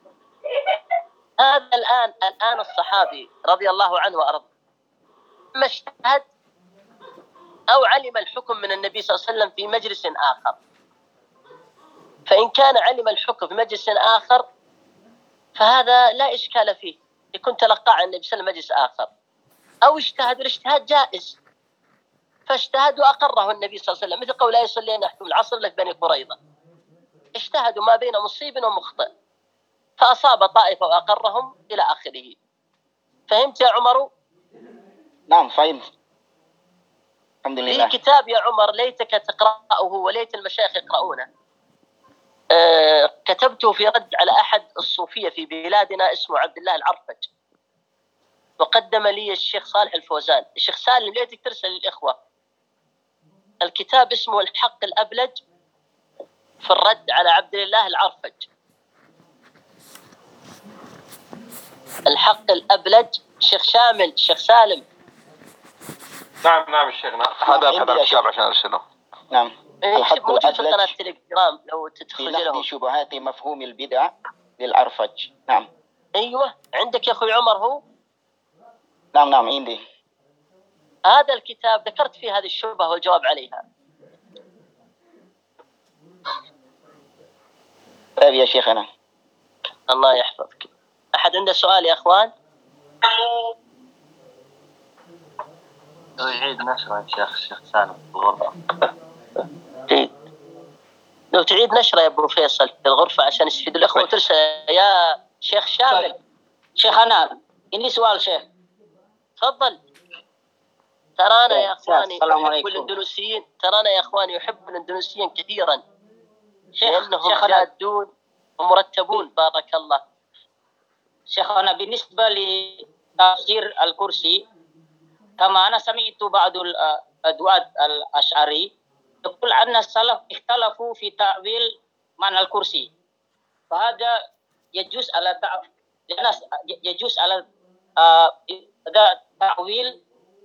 هذا الآن الآن الصحابي رضي الله عنه وأرضاه ما اجتهد أو علم الحكم من النبي صلى الله عليه وسلم في مجلس آخر. فإن كان علم الحكم في مجلس آخر فهذا لا إشكال فيه، يكون تلقى عن النبي صلى الله عليه وسلم مجلس آخر. أو اجتهد، والاجتهاد جائز، فاجتهد وأقره النبي صلى الله عليه وسلم، مثل قول لا يصلين أحدكم العصر لك بني قريظة. اجتهدوا ما بين مصيب ومخطئ فأصاب طائفة وأقرهم إلى آخره. فهمت يا عمر؟ نعم فهمت. الحمد لله. في كتاب يا عمر ليتك تقرأه وليت المشايخ يقرؤونه، أه كتبته في رد على أحد الصوفية في بلادنا اسمه عبد الله العرفج، وقدم لي الشيخ صالح الفوزان. الشيخ سالم ليتك ترسل للإخوة. الكتاب اسمه الحق الأبلج في الرد على عبد الله العرفج. الحق الأبلج. شيخ شامل، شيخ سالم. نعم نعم الشيخنا، هذا هذا الكتاب عشان أرسله. نعم. الحق موجود في قناة التليجرام لو تدخل له. في شبهات مفهوم البدع للعرفج. نعم. أيوة عندك يا أخوي عمر هو؟ نعم نعم عندي. هذا الكتاب ذكرت فيه هذه الشبهة والجواب عليها. طيب يا شيخنا. الله يحفظك. أحد عنده سؤال يا أخوان؟ يعيد نشره الشيخ الشيخ سالم والله. لو تعيد نشره يا ابو فيصل في الغرفه عشان يستفيد الاخوه وترسل يا شيخ شامل. شيخنا ini soal Syekh. تفضل. ترانا يا اخواني السلام يحب عليكم. الاندونيسيين، ترانا يا اخواني يحب الاندونيسيين كثيرا لانهم شيخنا جادون ومرتبون بارك الله. شيخنا بالنسبة لتفسير الكرسي كما أنا سمعت بعض الدعاة الأشعري يقول أن السلف اختلفوا في تأويل معنى الكرسي، فهذا يجوز على لأن يجوز على هذا تأويل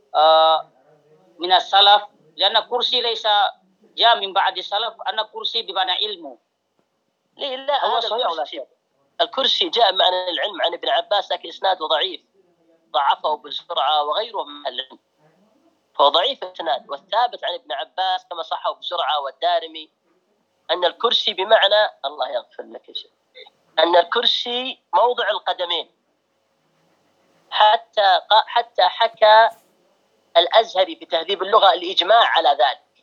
من السلف، لأن الكرسي ليس جاء من بعد السلف أن الكرسي بمعنى علمه. لا لا هو صحيح ولا شيء. الكرسي جاء معنى العلم عن ابن عباس لكن إسناده ضعيف، ضعفه بسرعة وغيره من العلم، فهو ضعيف الإسناد. والثابت عن ابن عباس كما صحه بسرعة والدارمي أن الكرسي بمعنى الله يغفر لك يا شيخ، أن الكرسي موضع القدمين، حتى حتى حكى الأزهري في تهذيب اللغة الإجماع على ذلك.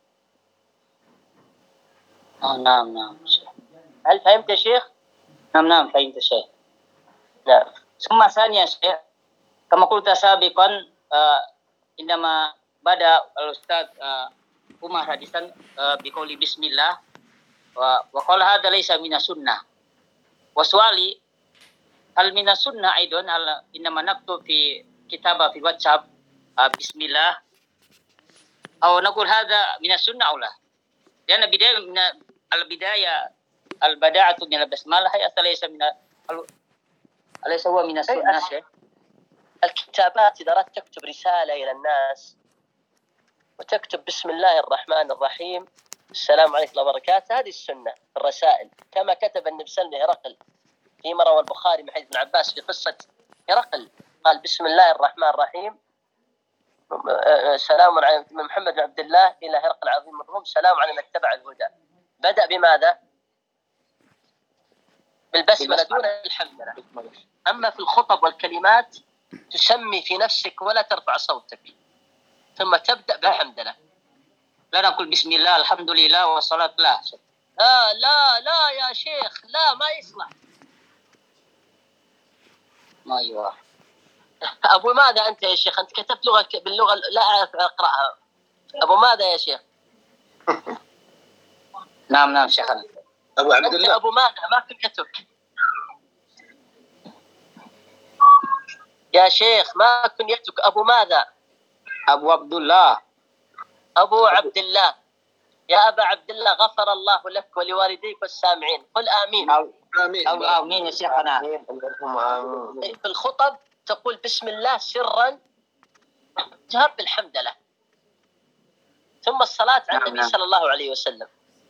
آه نعم نعم. هل فهمت يا شيخ؟ نعم نعم فهمت شيخ. نعم. ثم ثانيا شيخ كما قلت سابقا عندما بدأ الأستاذ عمر حديثا بقول بسم الله وقال هذا ليس من السنة، وسؤالي هل من السنة أيضا عندما نكتب في كتابة في واتساب بسم الله أو نقول هذا من السنة أو لا؟ لأن بداية من البداية البداعة من البسملة هي ليس من أليس هو من السنة شيخ؟ الكتابات إذا أردت تكتب رسالة إلى الناس وتكتب بسم الله الرحمن الرحيم السلام عليكم ورحمة الله وبركاته، هذه السنة في الرسائل، كما كتب النبي صلى الله عليه وسلم لهرقل فيما روى البخاري من حديث ابن عباس في قصة هرقل، قال بسم الله الرحمن الرحيم سلام على محمد بن عبد الله إلى هرقل عظيم الروم سلام على من اتبع الهدى. بدأ بماذا؟ بالبسملة دون الحمدلله. أما في الخطب والكلمات تسمي في نفسك ولا ترفع صوتك ثم تبدأ بالحمدلله. لا نقول بسم الله الحمد لله والصلاة لا. لا لا لا يا شيخ لا ما يصلح. ما أيوه. أبو ماذا أنت يا شيخ؟ أنت كتبت لغة باللغة لا أعرف أقرأها. أبو ماذا يا شيخ؟ نعم نعم شيخنا. أبو عبد الله. أنت أبو ماذا ما كنيتك يا شيخ؟ ما كنيتك أبو ماذا؟ أبو عبد الله. أبو عبد الله. يا أبا عبد الله غفر الله لك ولوالديك والسامعين، قل آمين. آمين. آمين يا شيخنا. في الخطب تقول بسم الله سرا جهر بالحمد لله ثم الصلاة على النبي صلى الله عليه وسلم.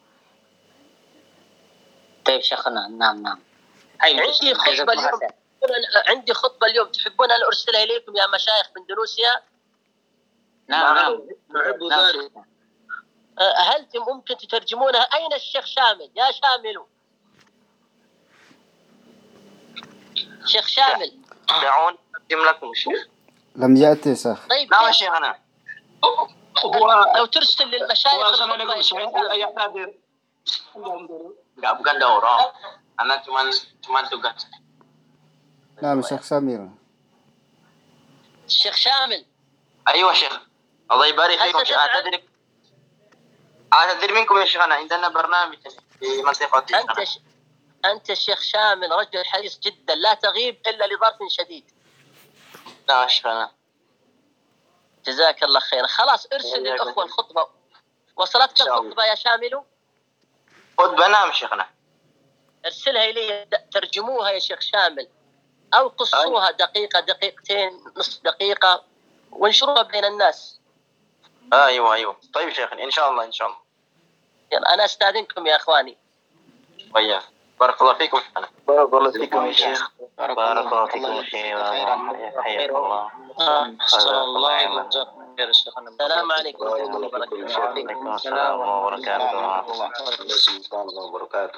طيب شيخنا. نعم نعم. عندي خطبة اليوم عندي خطبة اليوم تحبون أن أرسلها إليكم يا مشايخ من إندونيسيا؟ نعم نعم. نحب ذلك. هل ممكن تترجمونها؟ أين الشيخ شامل؟ يا شامل شيخ شامل دعوني أترجم لكم الشيخ. لم يأتي شيخ. طيب نعم شيخنا. لو ترسل للمشايخ Enggak, bukan daurah. Anak cuman cuman tugas. نعم شيخ سمير. الشيخ شامل. أيوة شيخ. الله يبارك فيكم شيخ. أعتذر أعتذر منكم يا شيخنا، عندنا برنامج في منطقة. أنت ش... أنت الشيخ شامل رجل حريص جدا لا تغيب إلا لظرف شديد. لا شيخنا. جزاك الله خير. خلاص ارسل للأخوة الخطبة. وصلتك الخطبة يا شامل؟ خطبة نعم شيخنا. ارسلها إلي ترجموها يا شيخ شامل أو قصوها دقيقة دقيقتين نصف دقيقة وانشروها بين الناس. أيوة أيوة. طيب شيخنا إن شاء الله إن شاء الله. يلا أنا أستاذنكم يا أخواني. وياك. بارك الله فيكم شيخنا. بارك الله فيكم يا شيخ. بارك الله فيكم يا شيخ. حياك الله. صلى الله السلام عليكم ورحمة الله وبركاته. وعليكم السلام ورحمة الله وبركاته.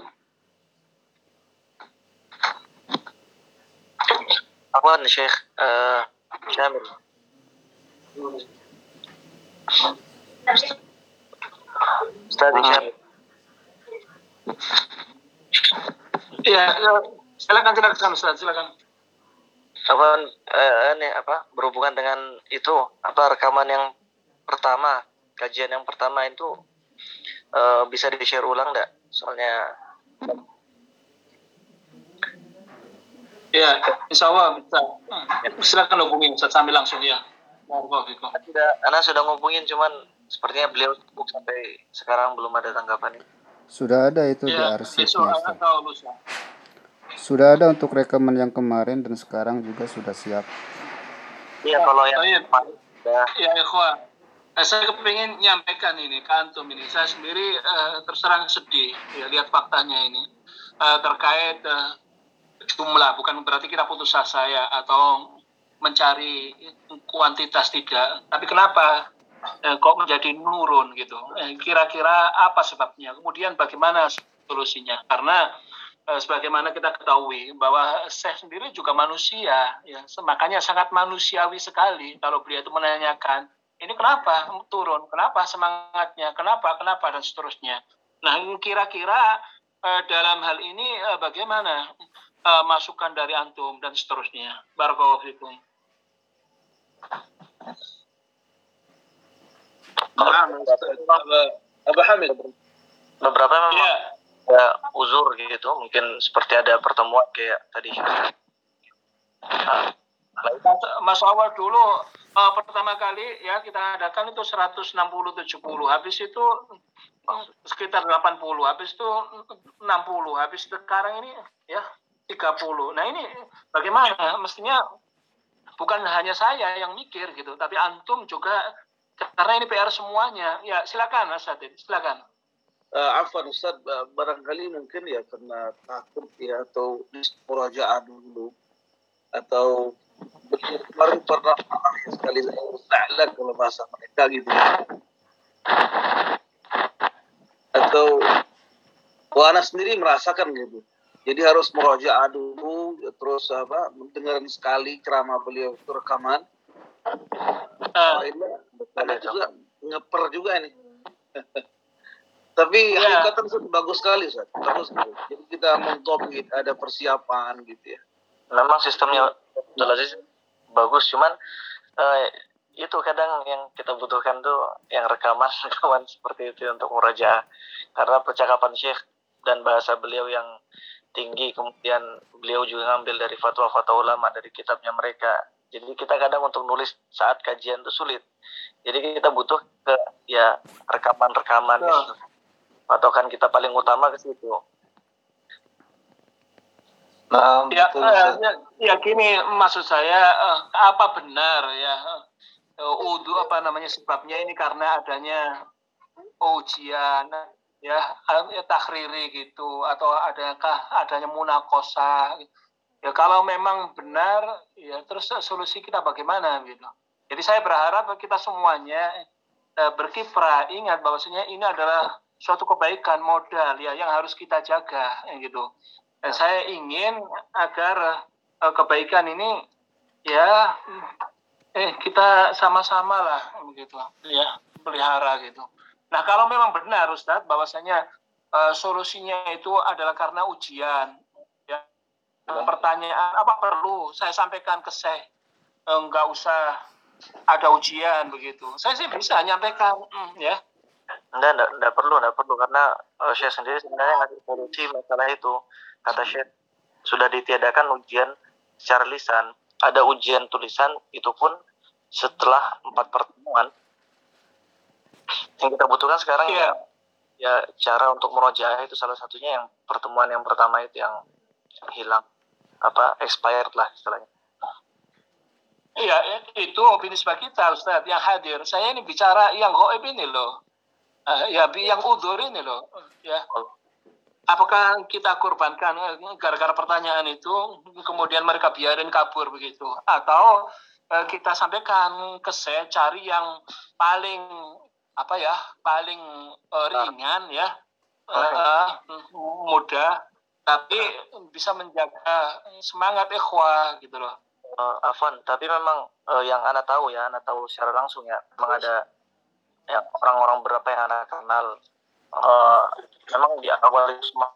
أخوان الشيخ شامل. أستاذي شامل. Iya, ya, silakan silakan Ustaz, silakan. Apa eh, ini apa berhubungan dengan itu apa rekaman yang pertama, kajian yang pertama itu eh, bisa di-share ulang enggak? Soalnya ya, insya Allah bisa. Silakan hubungi Ustaz sambil langsung ya. Tidak, Ana sudah ngubungin cuman sepertinya beliau sibuk sampai sekarang belum ada tanggapan. Sudah ada itu di Ya, besok arsipnya, Ustaz. atau lusa. Sudah ada untuk rekaman yang kemarin dan sekarang juga sudah siap. Iya, kalau yang ya, ya, ya ikhwan. Eh, saya kepingin nyampaikan ini ke antum ini. Saya sendiri eh, terserang sedih ya lihat faktanya ini eh, terkait eh, jumlah, bukan berarti kita putus asa ya atau mencari kuantitas tidak, tapi kenapa eh, kok menjadi menurun gitu? Eh, kira-kira apa sebabnya? Kemudian bagaimana solusinya? Karena eh, sebagaimana kita ketahui bahwa Syekh sendiri juga manusia, ya, makanya sangat manusiawi sekali kalau beliau itu menanyakan ini kenapa turun, kenapa semangatnya, kenapa, kenapa dan seterusnya. Nah, kira-kira eh, dalam hal ini eh, bagaimana eh, masukan dari antum dan seterusnya? Barakallahu fikum. Abu Hamid beberapa memang ya. ada uzur gitu, mungkin seperti ada pertemuan kayak tadi. Nah, Mas awal dulu uh, pertama kali ya kita adakan itu seratus enam puluh tujuh puluh, habis itu uh, sekitar delapan puluh, habis itu enam puluh, habis sekarang ini ya tiga puluh. Nah ini bagaimana? Mestinya bukan hanya saya yang mikir gitu, tapi antum juga, karena ini P R semuanya. Ya silakan Mas Sadid, silakan. Uh, Afwan Ustaz, uh, barangkali mungkin ya karena takut ya atau murajaah dulu atau kemarin pernah sekali saya kalau bahasa mereka gitu atau Wana sendiri merasakan gitu. Jadi harus murajaah dulu, terus apa mendengarkan sekali ceramah beliau itu rekaman. Uh, ada juga ngeper juga ini. Tapi ya. Hakikatan itu bagus sekali, Ustaz. Bagus sekali. Jadi kita mentok gitu, ada persiapan gitu ya. Memang sistemnya jelas bagus, cuman uh, itu kadang yang kita butuhkan tuh yang rekaman rekaman seperti itu untuk murajaah. Karena percakapan Syekh dan bahasa beliau yang tinggi, kemudian beliau juga ngambil dari fatwa-fatwa ulama dari kitabnya mereka. Jadi kita kadang untuk nulis saat kajian itu sulit. Jadi kita butuh ke ya rekaman-rekaman oh. gitu. Patokan kita paling utama ke situ. Nah, ya, uh, ya, ya gini maksud saya uh, apa benar ya uh, udu apa namanya sebabnya ini karena adanya ujian ya, ya takhriri gitu atau adakah adanya munakosah ya, kalau memang benar ya terus solusi kita bagaimana gitu. Jadi saya berharap kita semuanya uh, berkiprah, ingat bahwasanya ini adalah suatu kebaikan modal ya yang harus kita jaga ya, gitu. Dan saya ingin agar uh, kebaikan ini ya eh kita sama-sama lah begitu ya pelihara gitu. Nah kalau memang benar Ustadz bahwasanya uh, solusinya itu adalah karena ujian ya, pertanyaan apa perlu saya sampaikan ke saya enggak uh, usah ada ujian begitu, saya sih bisa nyampaikan mm, ya. Enggak, enggak, enggak perlu, enggak perlu karena uh, Syekh sendiri sebenarnya ngasih solusi masalah itu. Kata Syekh sudah ditiadakan ujian secara lisan, ada ujian tulisan itu pun setelah empat pertemuan. Yang kita butuhkan sekarang yeah. ya, ya cara untuk murojaah itu salah satunya yang pertemuan yang pertama itu yang, yang hilang, apa expired lah istilahnya. Iya, itu opini sebagai kita Ustaz yang hadir. Saya ini bicara yang goib ini loh. Uh, ya yang udzur ini loh. Ya. Apakah kita korbankan gara-gara pertanyaan itu kemudian mereka biarin kabur begitu, atau uh, kita sampaikan ke saya cari yang paling apa ya paling uh, ringan ya uh, uh, mudah tapi bisa menjaga semangat ikhwah gitu loh. Uh, Afwan, tapi memang uh, yang Ana tahu ya, Ana tahu secara langsung ya, memang ada ya, orang-orang berapa yang Ana kenal uh, memang di awal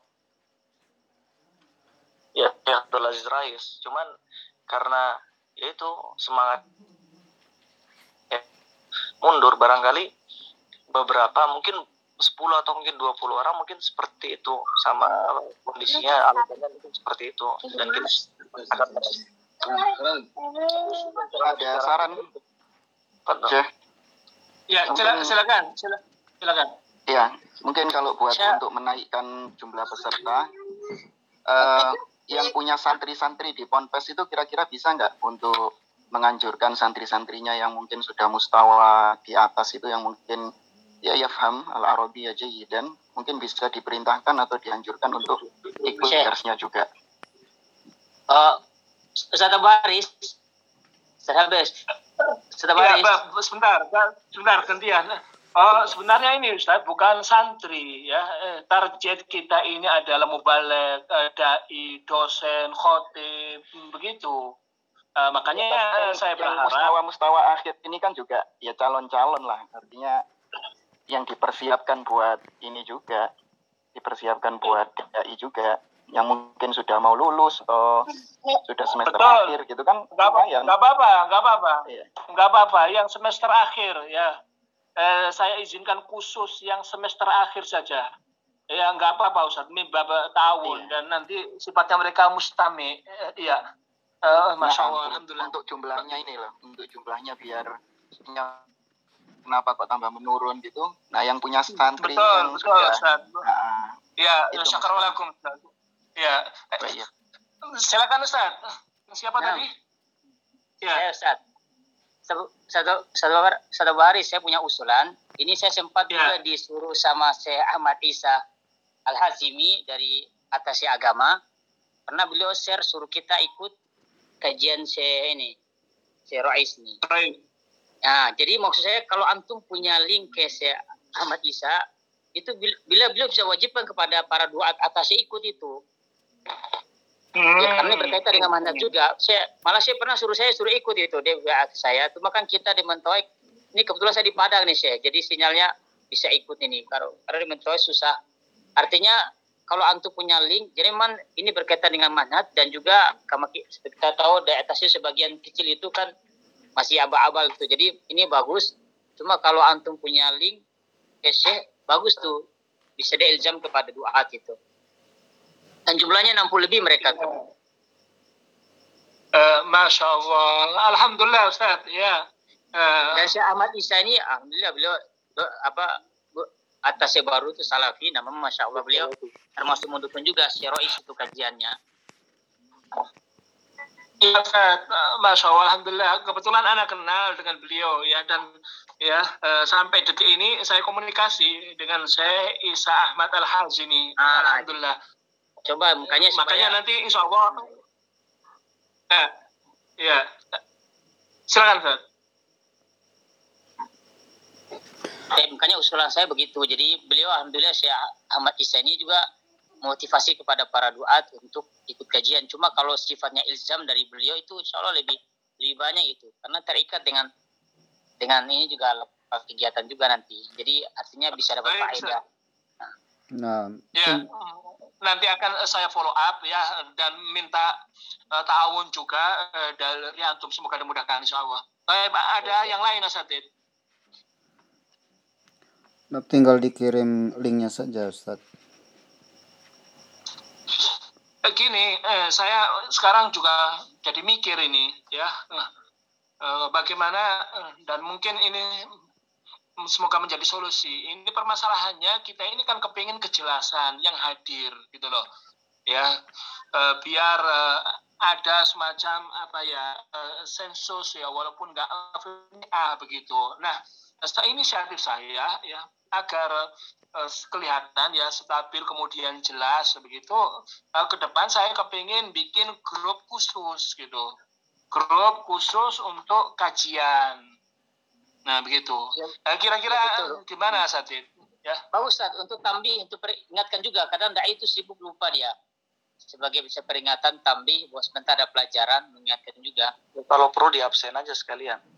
ya Abdul Aziz Rais, cuman karena yaitu semangat ya, mundur barangkali beberapa mungkin sepuluh atau mungkin dua puluh orang mungkin seperti itu sama kondisinya alasannya mungkin seperti itu dan kita akan ada saran Oke. Ya, silakan, silakan, silakan. Ya, mungkin kalau buat Saya... untuk menaikkan jumlah peserta, uh, yang punya santri-santri di Ponpes itu kira-kira bisa nggak untuk menganjurkan santri-santrinya yang mungkin sudah mustawa di atas itu yang mungkin ya yafham al-Arabi ya jayyidan, mungkin bisa diperintahkan atau dianjurkan untuk ikut darsnya juga. Uh, Ustaz Baris, Ustaz Habis, Ustaz Baris. Ya, sebentar, sebentar gantian. Oh, sebenarnya ini Ustaz bukan santri ya. Eh, target kita ini adalah mubaligh, eh, dai, dosen, khotib, begitu. Uh, makanya ya, saya berharap mustawa-mustawa akhir ini kan juga ya calon-calon lah. Artinya yang dipersiapkan buat ini juga, dipersiapkan buat dai juga, yang mungkin sudah mau lulus atau sudah semester Betul. akhir gitu kan. Nggak apa-apa, nggak apa-apa, iya. nggak apa-apa. Yang semester akhir ya. Eh, saya izinkan khusus yang semester akhir saja. Ya nggak apa-apa Ustaz, ini beberapa tahun iya. Dan nanti sifatnya mereka mustami. Eh, iya, eh, masya Allah, nah, alhamdulillah. Untuk jumlahnya ini loh, untuk jumlahnya biar kenapa kok tambah menurun gitu. Nah yang punya santri betul, yang betul, sudah, Ustaz. Nah, ya, syukuralakum Ustaz. Ya, eh, ya. Silakan Ustaz. Siapa nah. tadi? Ya, saya Ustaz. Satu satu hari saya punya usulan. Ini saya sempat yeah. juga disuruh sama Syekh Ahmad Isa Al-Hazimi dari Atasi Agama. Pernah beliau share suruh kita ikut kajian Syekh ini, Syekh Rais ini. Right. Nah, jadi maksud saya kalau antum punya link ke Syekh Ahmad Isa, itu bila beliau bisa wajibkan kepada para duat atasnya ikut itu. Hmm. Ya, karena berkaitan dengan manhaj juga. Saya malah saya pernah suruh saya suruh ikut itu dia W A ke saya. Cuma kan kita di Mentawai ini kebetulan saya di Padang nih saya. Jadi sinyalnya bisa ikut ini. Kalau karena di Mentawai susah. Artinya kalau antum punya link, jadi man ini berkaitan dengan manhaj dan juga kita tahu di atasnya sebagian kecil itu kan masih abal-abal gitu. Jadi ini bagus. Cuma kalau antum punya link, ya Syekh, bagus tuh. Bisa diilzam kepada duat itu. Dan jumlahnya enam puluh lebih mereka tuh. Uh, Masya Allah. Alhamdulillah Ustaz. Ya. Uh, Dan Syekh Ahmad Isa ini, alhamdulillah beliau apa atasnya baru itu Salafi, namanya Masya Allah beliau termasuk mendukung juga Syekh Rais itu kajiannya. Ya Ustaz, Masya Allah, alhamdulillah. Kebetulan anak kenal dengan beliau ya dan ya uh, sampai detik ini saya komunikasi dengan Syekh Isa Ahmad Al-Hazimi. Ah, alhamdulillah. Coba makanya supaya... makanya nanti insya Allah ya, ya. Silakan Ustaz. Eh, makanya usulan saya begitu. Jadi beliau alhamdulillah Syekh Ahmad Isa ini juga motivasi kepada para duat untuk ikut kajian. Cuma kalau sifatnya ilzam dari beliau itu insya Allah lebih lebih banyak itu karena terikat dengan dengan ini juga kegiatan juga nanti. Jadi artinya bisa dapat faedah. Nah, ya, nanti akan saya follow up ya dan minta uh, ta'awun juga uh, dari antum, semoga dimudahkan insya Allah. Baik, ada yang lain Asatid? Nah, tinggal dikirim linknya saja Ustaz. Gini, eh, saya sekarang juga jadi mikir ini ya, uh, bagaimana uh, dan mungkin ini semoga menjadi solusi. Ini permasalahannya kita ini kan kepingin kejelasan yang hadir gitu loh. Ya, e, biar e, ada semacam apa ya e, sensus ya walaupun enggak ah begitu. Nah, inisiatif saya ya agar e, kelihatan ya stabil kemudian jelas begitu. E, ke depan saya kepingin bikin grup khusus gitu. Grup khusus untuk kajian. Nah begitu. Ya, kira-kira ya, gimana Satid? Ya. Bagus Ustaz, untuk tambih, untuk peringatkan juga. Kadang dai itu sibuk lupa dia. Sebagai bisa peringatan tambih, bahwa sebentar ada pelajaran, mengingatkan juga. Kalau perlu di absen aja sekalian.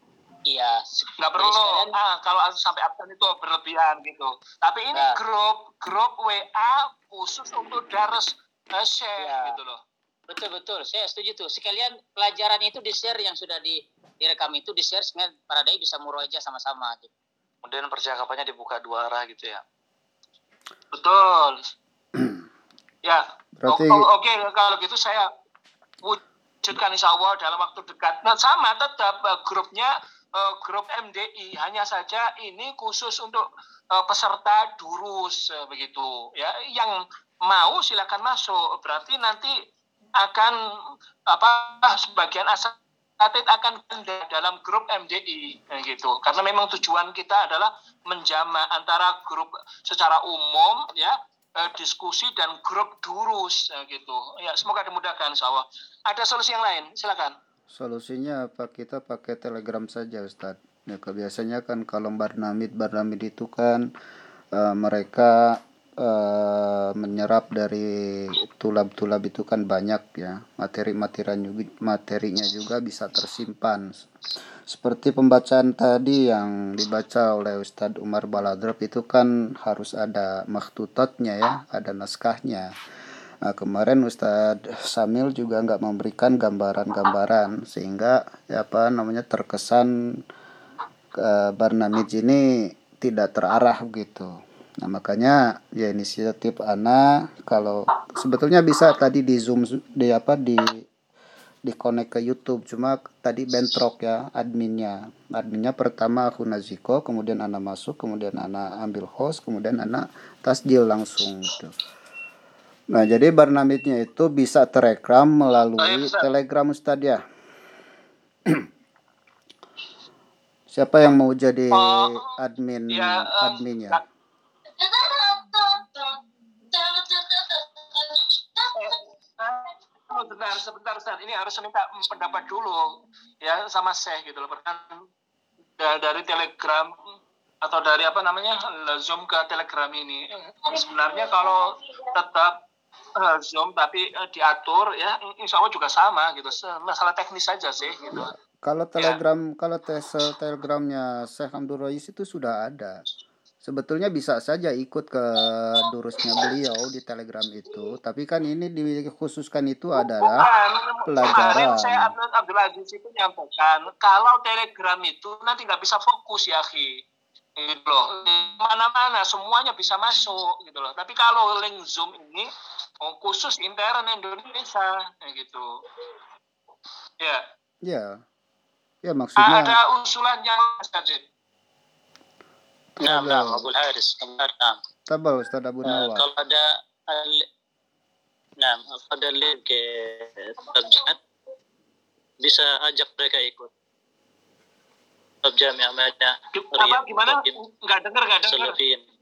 Iya, nggak perlu sekalian, ah, kalau sampai absen itu berlebihan gitu. Tapi ini nah. grup grup W A khusus untuk daras uh, share ya. Gitu loh. Betul betul, saya setuju tuh. Sekalian pelajaran itu di share yang sudah di direkam itu di share sehingga para dai bisa murojaah sama-sama. Gitu. Kemudian percakapannya dibuka dua arah gitu ya. Betul. Ya. Berarti... Oke okay, kalau gitu saya wujudkan insya Allah dalam waktu dekat. Nah sama tetap uh, grupnya uh, grup M D I, hanya saja ini khusus untuk uh, peserta durus uh, begitu. Ya, yang mau silakan masuk. Berarti nanti akan apa sebagian asatid akan dalam grup M D I gitu. Karena memang tujuan kita adalah menjama antara grup secara umum ya, diskusi dan grup durus gitu. Ya, semoga dimudahkan insyaallah. Ada solusi yang lain? Silakan. Solusinya apa? Kita pakai Telegram saja, Ustadz. Ya, biasanya kan kalau barnamid barnamid itu kan uh, mereka Uh, menyerap dari tulab-tulab itu kan banyak ya, materi-materinya juga, materinya juga bisa tersimpan. Seperti pembacaan tadi yang dibaca oleh Ustadz Umar Baladrop itu kan harus ada makhtutatnya ya, ada naskahnya. Nah, kemarin Ustadz Samil juga nggak memberikan gambaran-gambaran sehingga ya apa namanya terkesan uh, barnamij ini tidak terarah gitu. Nah makanya ya inisiatif Ana kalau sebetulnya bisa tadi di zoom di apa di di connect ke YouTube, cuma tadi bentrok ya adminnya adminnya pertama aku Naziko, kemudian Ana masuk, kemudian Ana ambil host, kemudian Ana tasjil langsung gitu. Nah jadi barnamidnya itu bisa terekam melalui Telegram Ustadz ya. Siapa yang mau jadi admin adminnya? Sebentar, sebentar, sebentar. Ini harus minta pendapat dulu ya sama Syekh gitu loh. Dari Telegram atau dari apa namanya Zoom ke Telegram ini. Sebenarnya kalau tetap uh, Zoom tapi uh, diatur ya, insya Allah juga sama gitu. Masalah teknis saja sih gitu. Kalau Telegram, ya. Kalau tes Telegramnya Syekh Abdul Rais itu sudah ada. Sebetulnya bisa saja ikut ke durusnya beliau di Telegram itu, tapi kan ini dikhususkan itu adalah pelajaran. Kemarin saya Abdul Aziz itu nyampaikan kalau Telegram itu nanti nggak bisa fokus ya, Ki. Gitu loh. Mana-mana semuanya bisa masuk gitu loh. Tapi kalau link Zoom ini khusus intern Indonesia gitu. Ya. Ya. Ya maksudnya. Ada usulan yang tadi. Nah, nah, Abu Haris, nah. Tabal Ustaz Abu Nawar. Kalau ada, nah, ada link ke Tabjat, bisa ajak mereka ikut. Tabjat yang ada. Apa gimana? Enggak dengar, enggak dengar.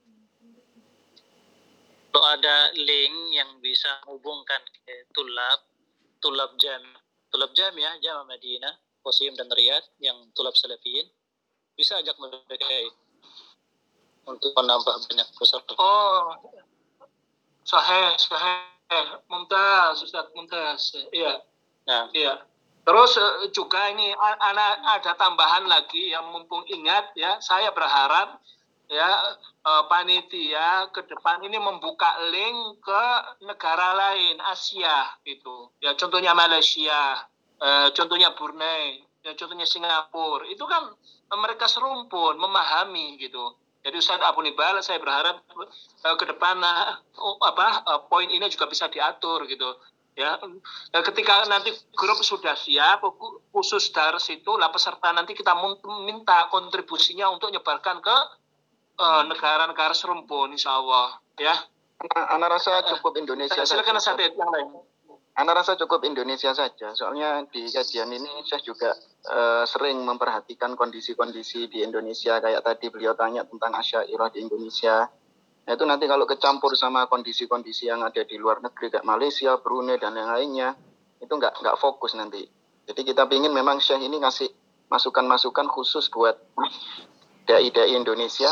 Kalau ada link yang bisa menghubungkan ke tulab, tulab jam, tulab jam ya, Jama Madinah, Qasim dan Riyadh yang tulab salafiyin, bisa ajak mereka ikut. Untuk menambah banyak peserta. Oh, sahih, sahih, mumtaz, Ustaz, mumtaz. Iya, nah. iya. Terus juga ini anak ada tambahan lagi yang mumpung ingat ya, saya berharap ya panitia ke depan ini membuka link ke negara lain Asia gitu. Ya contohnya Malaysia, contohnya Brunei, ya contohnya Singapura. Itu kan mereka serumpun memahami gitu. Jadi Ustaz Abu Nibal saya berharap uh, ke depan uh, apa uh, poin ini juga bisa diatur gitu ya. Uh, ketika nanti grup sudah siap khusus dari situ lah peserta nanti kita minta kontribusinya untuk nyebarkan ke uh, negara-negara serumpun insyaallah ya. Ana rasa cukup Indonesia. Uh, silakan Ustaz yang lain. Ana rasa cukup Indonesia saja. Soalnya di kajian ini saya juga uh, sering memperhatikan kondisi-kondisi di Indonesia. Kayak tadi beliau tanya tentang Asy'ariyah di Indonesia. Nah, itu nanti kalau kecampur sama kondisi-kondisi yang ada di luar negeri kayak Malaysia, Brunei dan yang lainnya, itu nggak nggak fokus nanti. Jadi kita ingin memang Syekh ini ngasih masukan-masukan khusus buat dai-dai Indonesia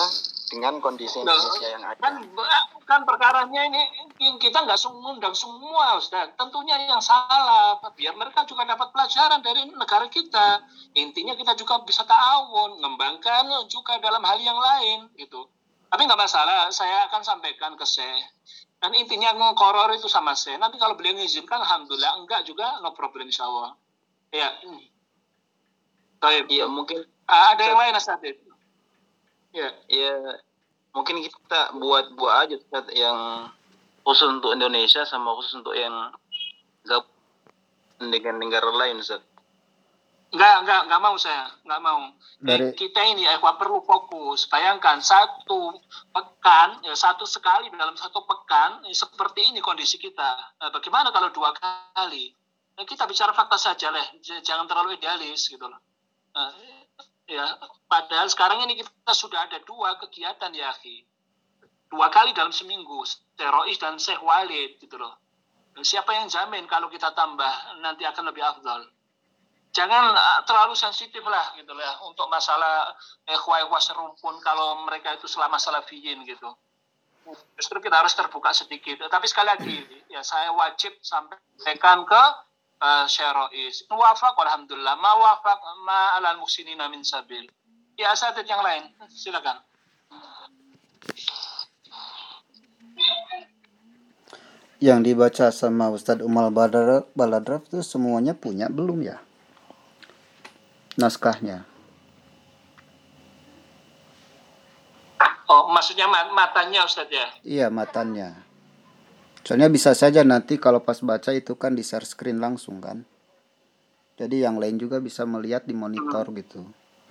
dengan kondisi Nah, Indonesia yang ada. kan kan perkaranya ini kita nggak mengundang semua, Ustaz. Tentunya yang salah, biar mereka juga dapat pelajaran dari negara kita. Intinya kita juga bisa ta'awun, ngembangkan juga dalam hal yang lain, gitu. Tapi nggak masalah, saya akan sampaikan ke Syekh. Dan intinya ngekoror itu sama Syekh. Nanti kalau beliau mengizinkan, alhamdulillah. Enggak juga, no problem, insya Allah. Ya. Baik. Iya, mungkin Ah, ada yang lain, Ustaz? Ya. ya mungkin kita buat buat aja Ustaz, yang khusus untuk Indonesia sama khusus untuk yang gabung dengan negara lain, Ustaz. Enggak, enggak, enggak mau saya, enggak mau. Dari- Eh, kita ini ya perlu fokus. Bayangkan satu pekan, ya satu sekali dalam satu pekan, eh, seperti ini kondisi kita. Eh, bagaimana kalau dua kali? Eh, kita bicara fakta saja lah, j- jangan terlalu idealis gitu loh. Eh, ya, padahal sekarang ini kita sudah ada dua kegiatan ya, akhi. Dua kali dalam seminggu, Syekh Rois dan Syekh Walid gitu loh. Siapa yang jamin kalau kita tambah nanti akan lebih afdal? Jangan uh, terlalu sensitif lah gitu lah untuk masalah ikhwah-ikhwah serumpun kalau mereka itu selama salafiyin gitu. Justru kita harus terbuka sedikit. Tapi sekali lagi ya saya wajib sampaikan ke uh, Syekh Rois. Wafaq alhamdulillah, ma wafaq ma alal muhsinina min sabil. Ya asatid yang lain, silakan. Yang dibaca sama Ustadz Umal Badar Baladraf itu semuanya punya belum ya? Naskahnya. Oh, maksudnya mat- matanya Ustadz ya? Iya, matanya. Soalnya bisa saja nanti kalau pas baca itu kan di share screen langsung kan. Jadi yang lain juga bisa melihat di monitor Hmm. gitu.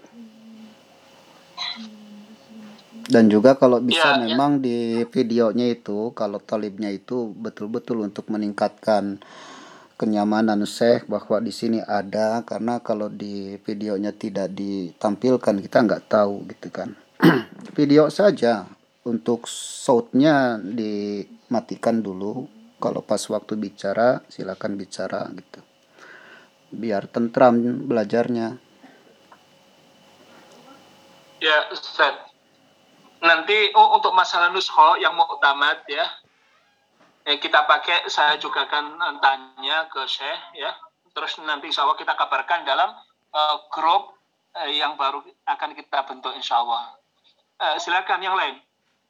Dan juga kalau bisa Ya, ya. memang di videonya itu, kalau talibnya itu betul-betul untuk meningkatkan kenyamanan Syekh bahwa di sini ada, karena kalau di videonya tidak ditampilkan kita nggak tahu gitu kan. Video saja, untuk soundnya dimatikan dulu. Kalau pas waktu bicara silakan bicara gitu, biar tentram belajarnya. Ya, Ustaz. Nanti oh, untuk masalah nuskho yang muktamad ya, eh, kita pakai, saya juga akan tanya ke Syekh ya. Terus nanti insya Allah kita kabarkan dalam uh, grup uh, yang baru akan kita bentuk insya Allah. Uh, silakan yang lain.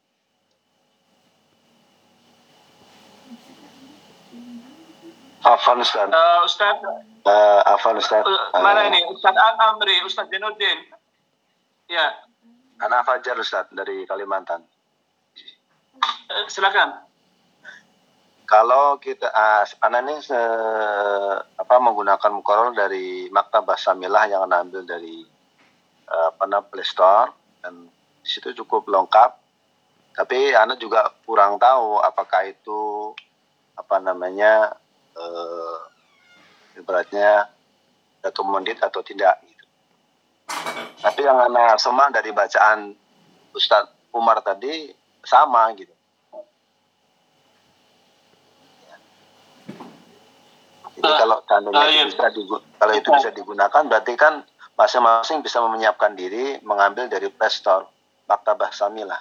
Afan Ustaz. Uh, Ustaz, Uh, Afan Ustaz. uh, mana ini? Ustaz Amri, Ustaz Jainuddin. Ya, Ana Fajar Ustaz dari Kalimantan. uh, silakan. Kalau kita uh, Ana ini uh, apa menggunakan mukorol dari Maktabah Samilah yang Ana ambil dari uh, apa namanya Play Store, dan di situ cukup lengkap. Tapi Ana juga kurang tahu apakah itu apa namanya uh, ibaratnya recommended atau tidak gitu. Tapi yang Ana semak dari bacaan Ustadz Umar tadi sama gitu. Jadi kalau seandainya uh, itu iya. bisa digu- kalau itu bisa digunakan, berarti kan masing-masing bisa menyiapkan diri mengambil dari Play Store Maktabah Samilah.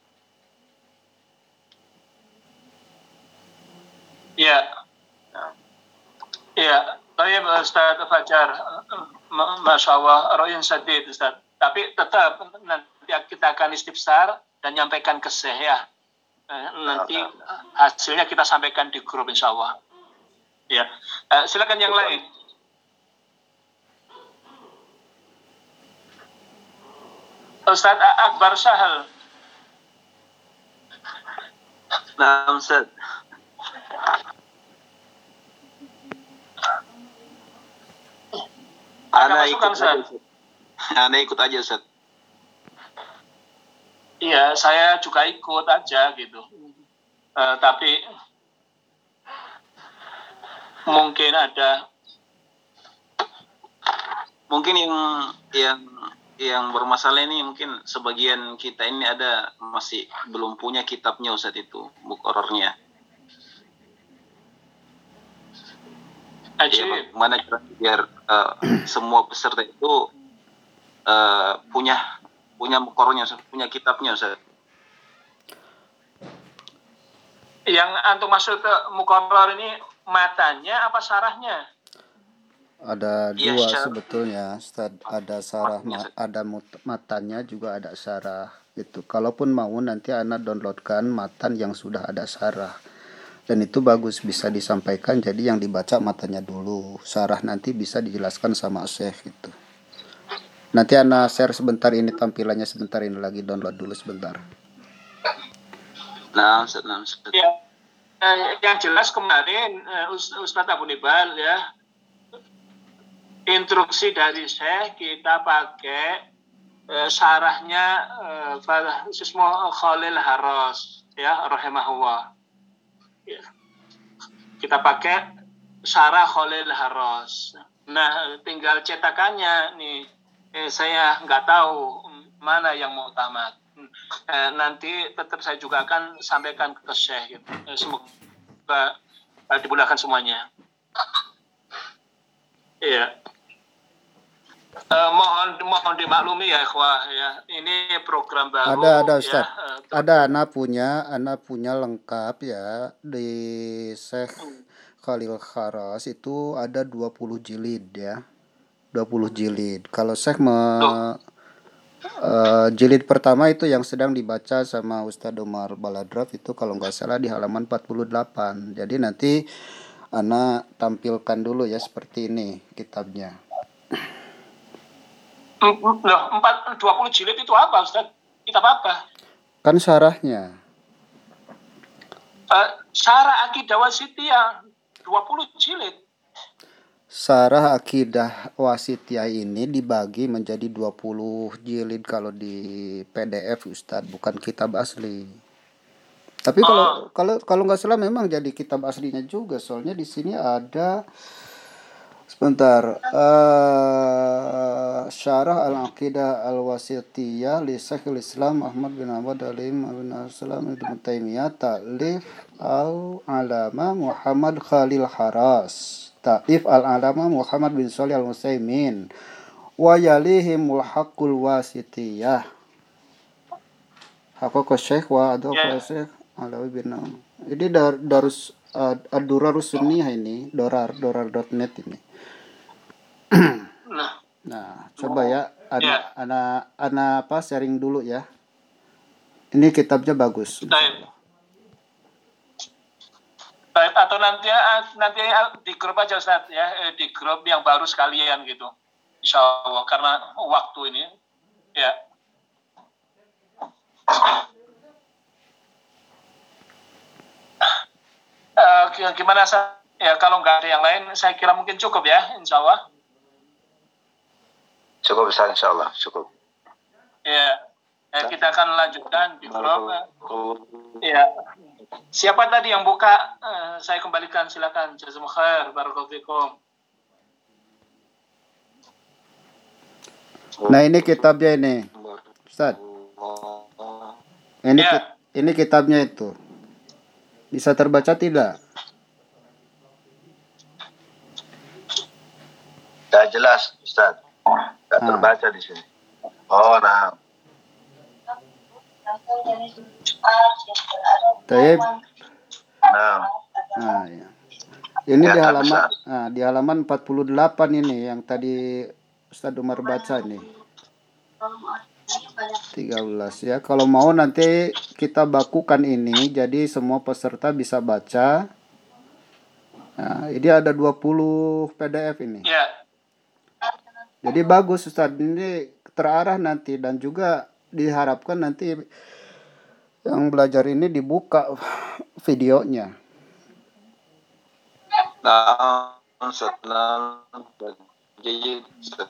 Ya. Nah. Ya, baik Ustaz Fajar. Ma- Masya Allah, Royan Sadid Ustaz. Tapi tetap nanti kita akan istifsar dan nyampaikan ke Syekh ya. Eh, Nanti hasilnya kita sampaikan di grup insya Allah. Ya, Eh, silakan yang lain. Ustaz Akbar Sahal. Nah, Ustaz. Ana ikut masukan, aja, Ustaz. Ustaz. Ana ikut aja, Ustaz. Iya, saya juga ikut aja gitu. Eh, tapi mungkin ada Mungkin yang yang yang bermasalah ini mungkin sebagian kita ini ada masih belum punya kitabnya, Ustaz, itu mukorornya. Ya, Ajib. bagaimana cara biar uh, semua peserta itu uh, punya punya mukorornya, Ustaz, punya kitabnya, Ustaz. Yang antum maksud ke muqarrar ini matanya apa sarahnya? Ada Iya, dua syarah. sebetulnya, Ustaz. Ada sarah, ma- ada mut- matanya juga ada sarah gitu. Kalaupun mau nanti anak downloadkan matan yang sudah ada sarah. Dan itu bagus bisa disampaikan, jadi yang dibaca matanya dulu. Sarah nanti bisa dijelaskan sama Syekh gitu. Nanti anak share sebentar ini tampilannya sebentar ini lagi download dulu sebentar. Nah, Ustaz, nah, Ustaz. Ya, eh, yang jelas kemarin eh, Us- Ustadz Abu Nibal ya, instruksi dari Syekh kita pakai eh, sarahnya eh, Fah- Sismo Khalil Haras ya rahimahullah. Ya. Kita pakai sarah Khalil Haras. Nah, tinggal cetakannya nih. Eh, saya nggak tahu mana yang mau tamat. Eh, nanti tetap saya juga akan sampaikan ke Syekh. Gitu. Eh, semoga eh, dimudahkan semuanya. Iya. Eh, mohon mohon dimaklumi ya, ikhwah ya. Ini program baru. Ada ada ya. Ustaz. Eh, Ada anak punya, anak punya lengkap ya di Syekh Khalil Kharas itu ada dua puluh jilid ya. dua puluh jilid. Kalau Syekh me, eh, jilid pertama itu yang sedang dibaca sama Ustadz Omar Baladraf itu kalau nggak salah di halaman empat puluh delapan. Jadi nanti anak tampilkan dulu ya seperti ini kitabnya. Loh, empat dua puluh jilid itu apa, Ustaz? Kitab apa? Kan syarahnya. Uh, Syarah Aqidah Wasithiyah dua puluh jilid. Syarah Aqidah Wasithiyah ini dibagi menjadi dua puluh jilid kalau di P D F Ustadz, bukan kitab asli. Tapi kalau Oh. kalau kalau nggak salah memang jadi kitab aslinya juga, soalnya di sini ada sebentar uh, Syarah Al-Aqidah Al-Wasithiyah li Syekhul Islam Ahmad bin Ahmad Alim bin Aslam Ibnu Taimiyah ta'lif Al-Alama Muhammad Khalil Haras ta'lif Al-Alama Muhammad bin Shalih Al-Utsaimin wa yalihi Mulhaqul Wasithiyah Hakoko Syekh wa Adhoful Syekh Alawi bin Naum. Ini dar, darus uh, Ad-Durarus Sunniyah ini, dorar dorar dot net ini. Nah, Nah, coba ya, anak, Ya. anak, anak apa sharing dulu ya. Ini kitabnya bagus. baik. Baik, atau nanti nanti di grup aja Ustaz ya, eh, di grup yang baru sekalian gitu. Insya Allah, karena waktu ini ya. Eh, gimana Sa- ya kalau nggak ada yang lain, saya kira mungkin cukup ya, Insya Allah. Cukup besar insya Allah, cukup. Ya, eh, kita akan lanjutkan di grup. Ya, siapa tadi yang buka? Eh, saya kembalikan, silakan. Jazakumullah khair, barakallahu fikum. Nah, ini kitabnya ini. Ustaz. Ini Ya. ki- ini kitabnya itu. Bisa terbaca tidak? Tidak jelas, Ustaz. Tidak Ah. terbaca di sini. Oh, nah. Taib. Nah, Nah, ya. Ini Ya, di tak halaman bisa. nah, di halaman empat puluh delapan ini yang tadi Ustaz Umar baca nih. tiga belas ya. Kalau mau nanti kita bakukan ini jadi semua peserta bisa baca. Nah, ini ada dua puluh P D F ini. Ya, Jadi bagus Ustaz, ini terarah nanti dan juga diharapkan nanti yang belajar ini dibuka videonya. Nah, Ustaz, nah, jadi Ustaz.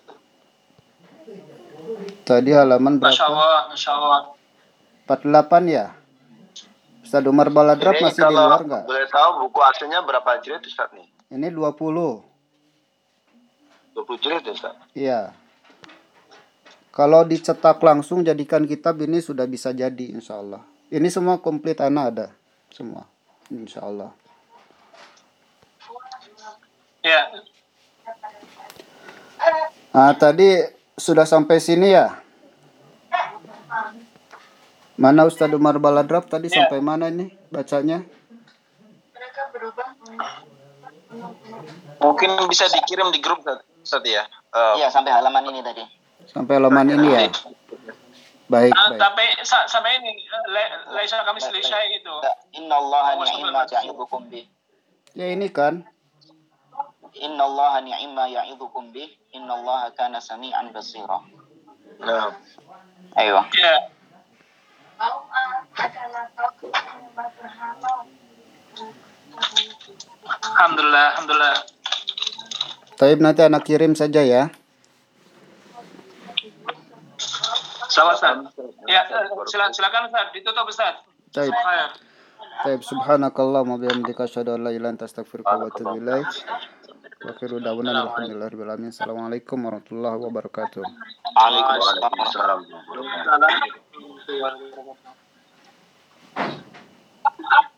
Tadi halaman Masya berapa? Allah, Masya Allah. empat puluh delapan ya? Ustaz Umar Baladrap ini masih di kalau luar nggak? boleh tahu buku aslinya berapa jilid, Ustaz nih? Ini dua puluh. dua puluh jilid, Ustaz. Iya. Kalau dicetak langsung jadikan kitab ini sudah bisa jadi insya Allah. Ini semua komplit anak ada. Semua. Insya Allah. Ya, Nah, tadi sudah sampai sini ya? Mana Ustadz Umar Baladrap tadi Ya. sampai mana ini bacanya? Mungkin bisa dikirim di grup Ustaz ya. Uh, Iya, sampai halaman ini tadi. Sampai halaman ini ya. Baik, Ah, baik. sampai sa- sampai ini la- laisa kami selesai itu. Innallaha ni'ma ya'idukum bih. Ya ini kan. Innallaha ni'ma ya'idukum bih. Innallaha kana sami'an basira. Nah, Ayo. Ya. Alhamdulillah, alhamdulillah. Taib, nanti anak kirim saja ya. Sama Ustaz. Ya, silakan silakan Ustaz, ditutup Ustaz. Taib. Khair. Taib, subhanakallahumma bihamdika asyhadu an la ilaha illa anta astaghfiruka wa atubu ilaik. Wa akhiru da'wana alhamdulillahirabbil alamin. Assalamualaikum warahmatullahi wabarakatuh. Waalaikumsalam. Waalaikumsalam.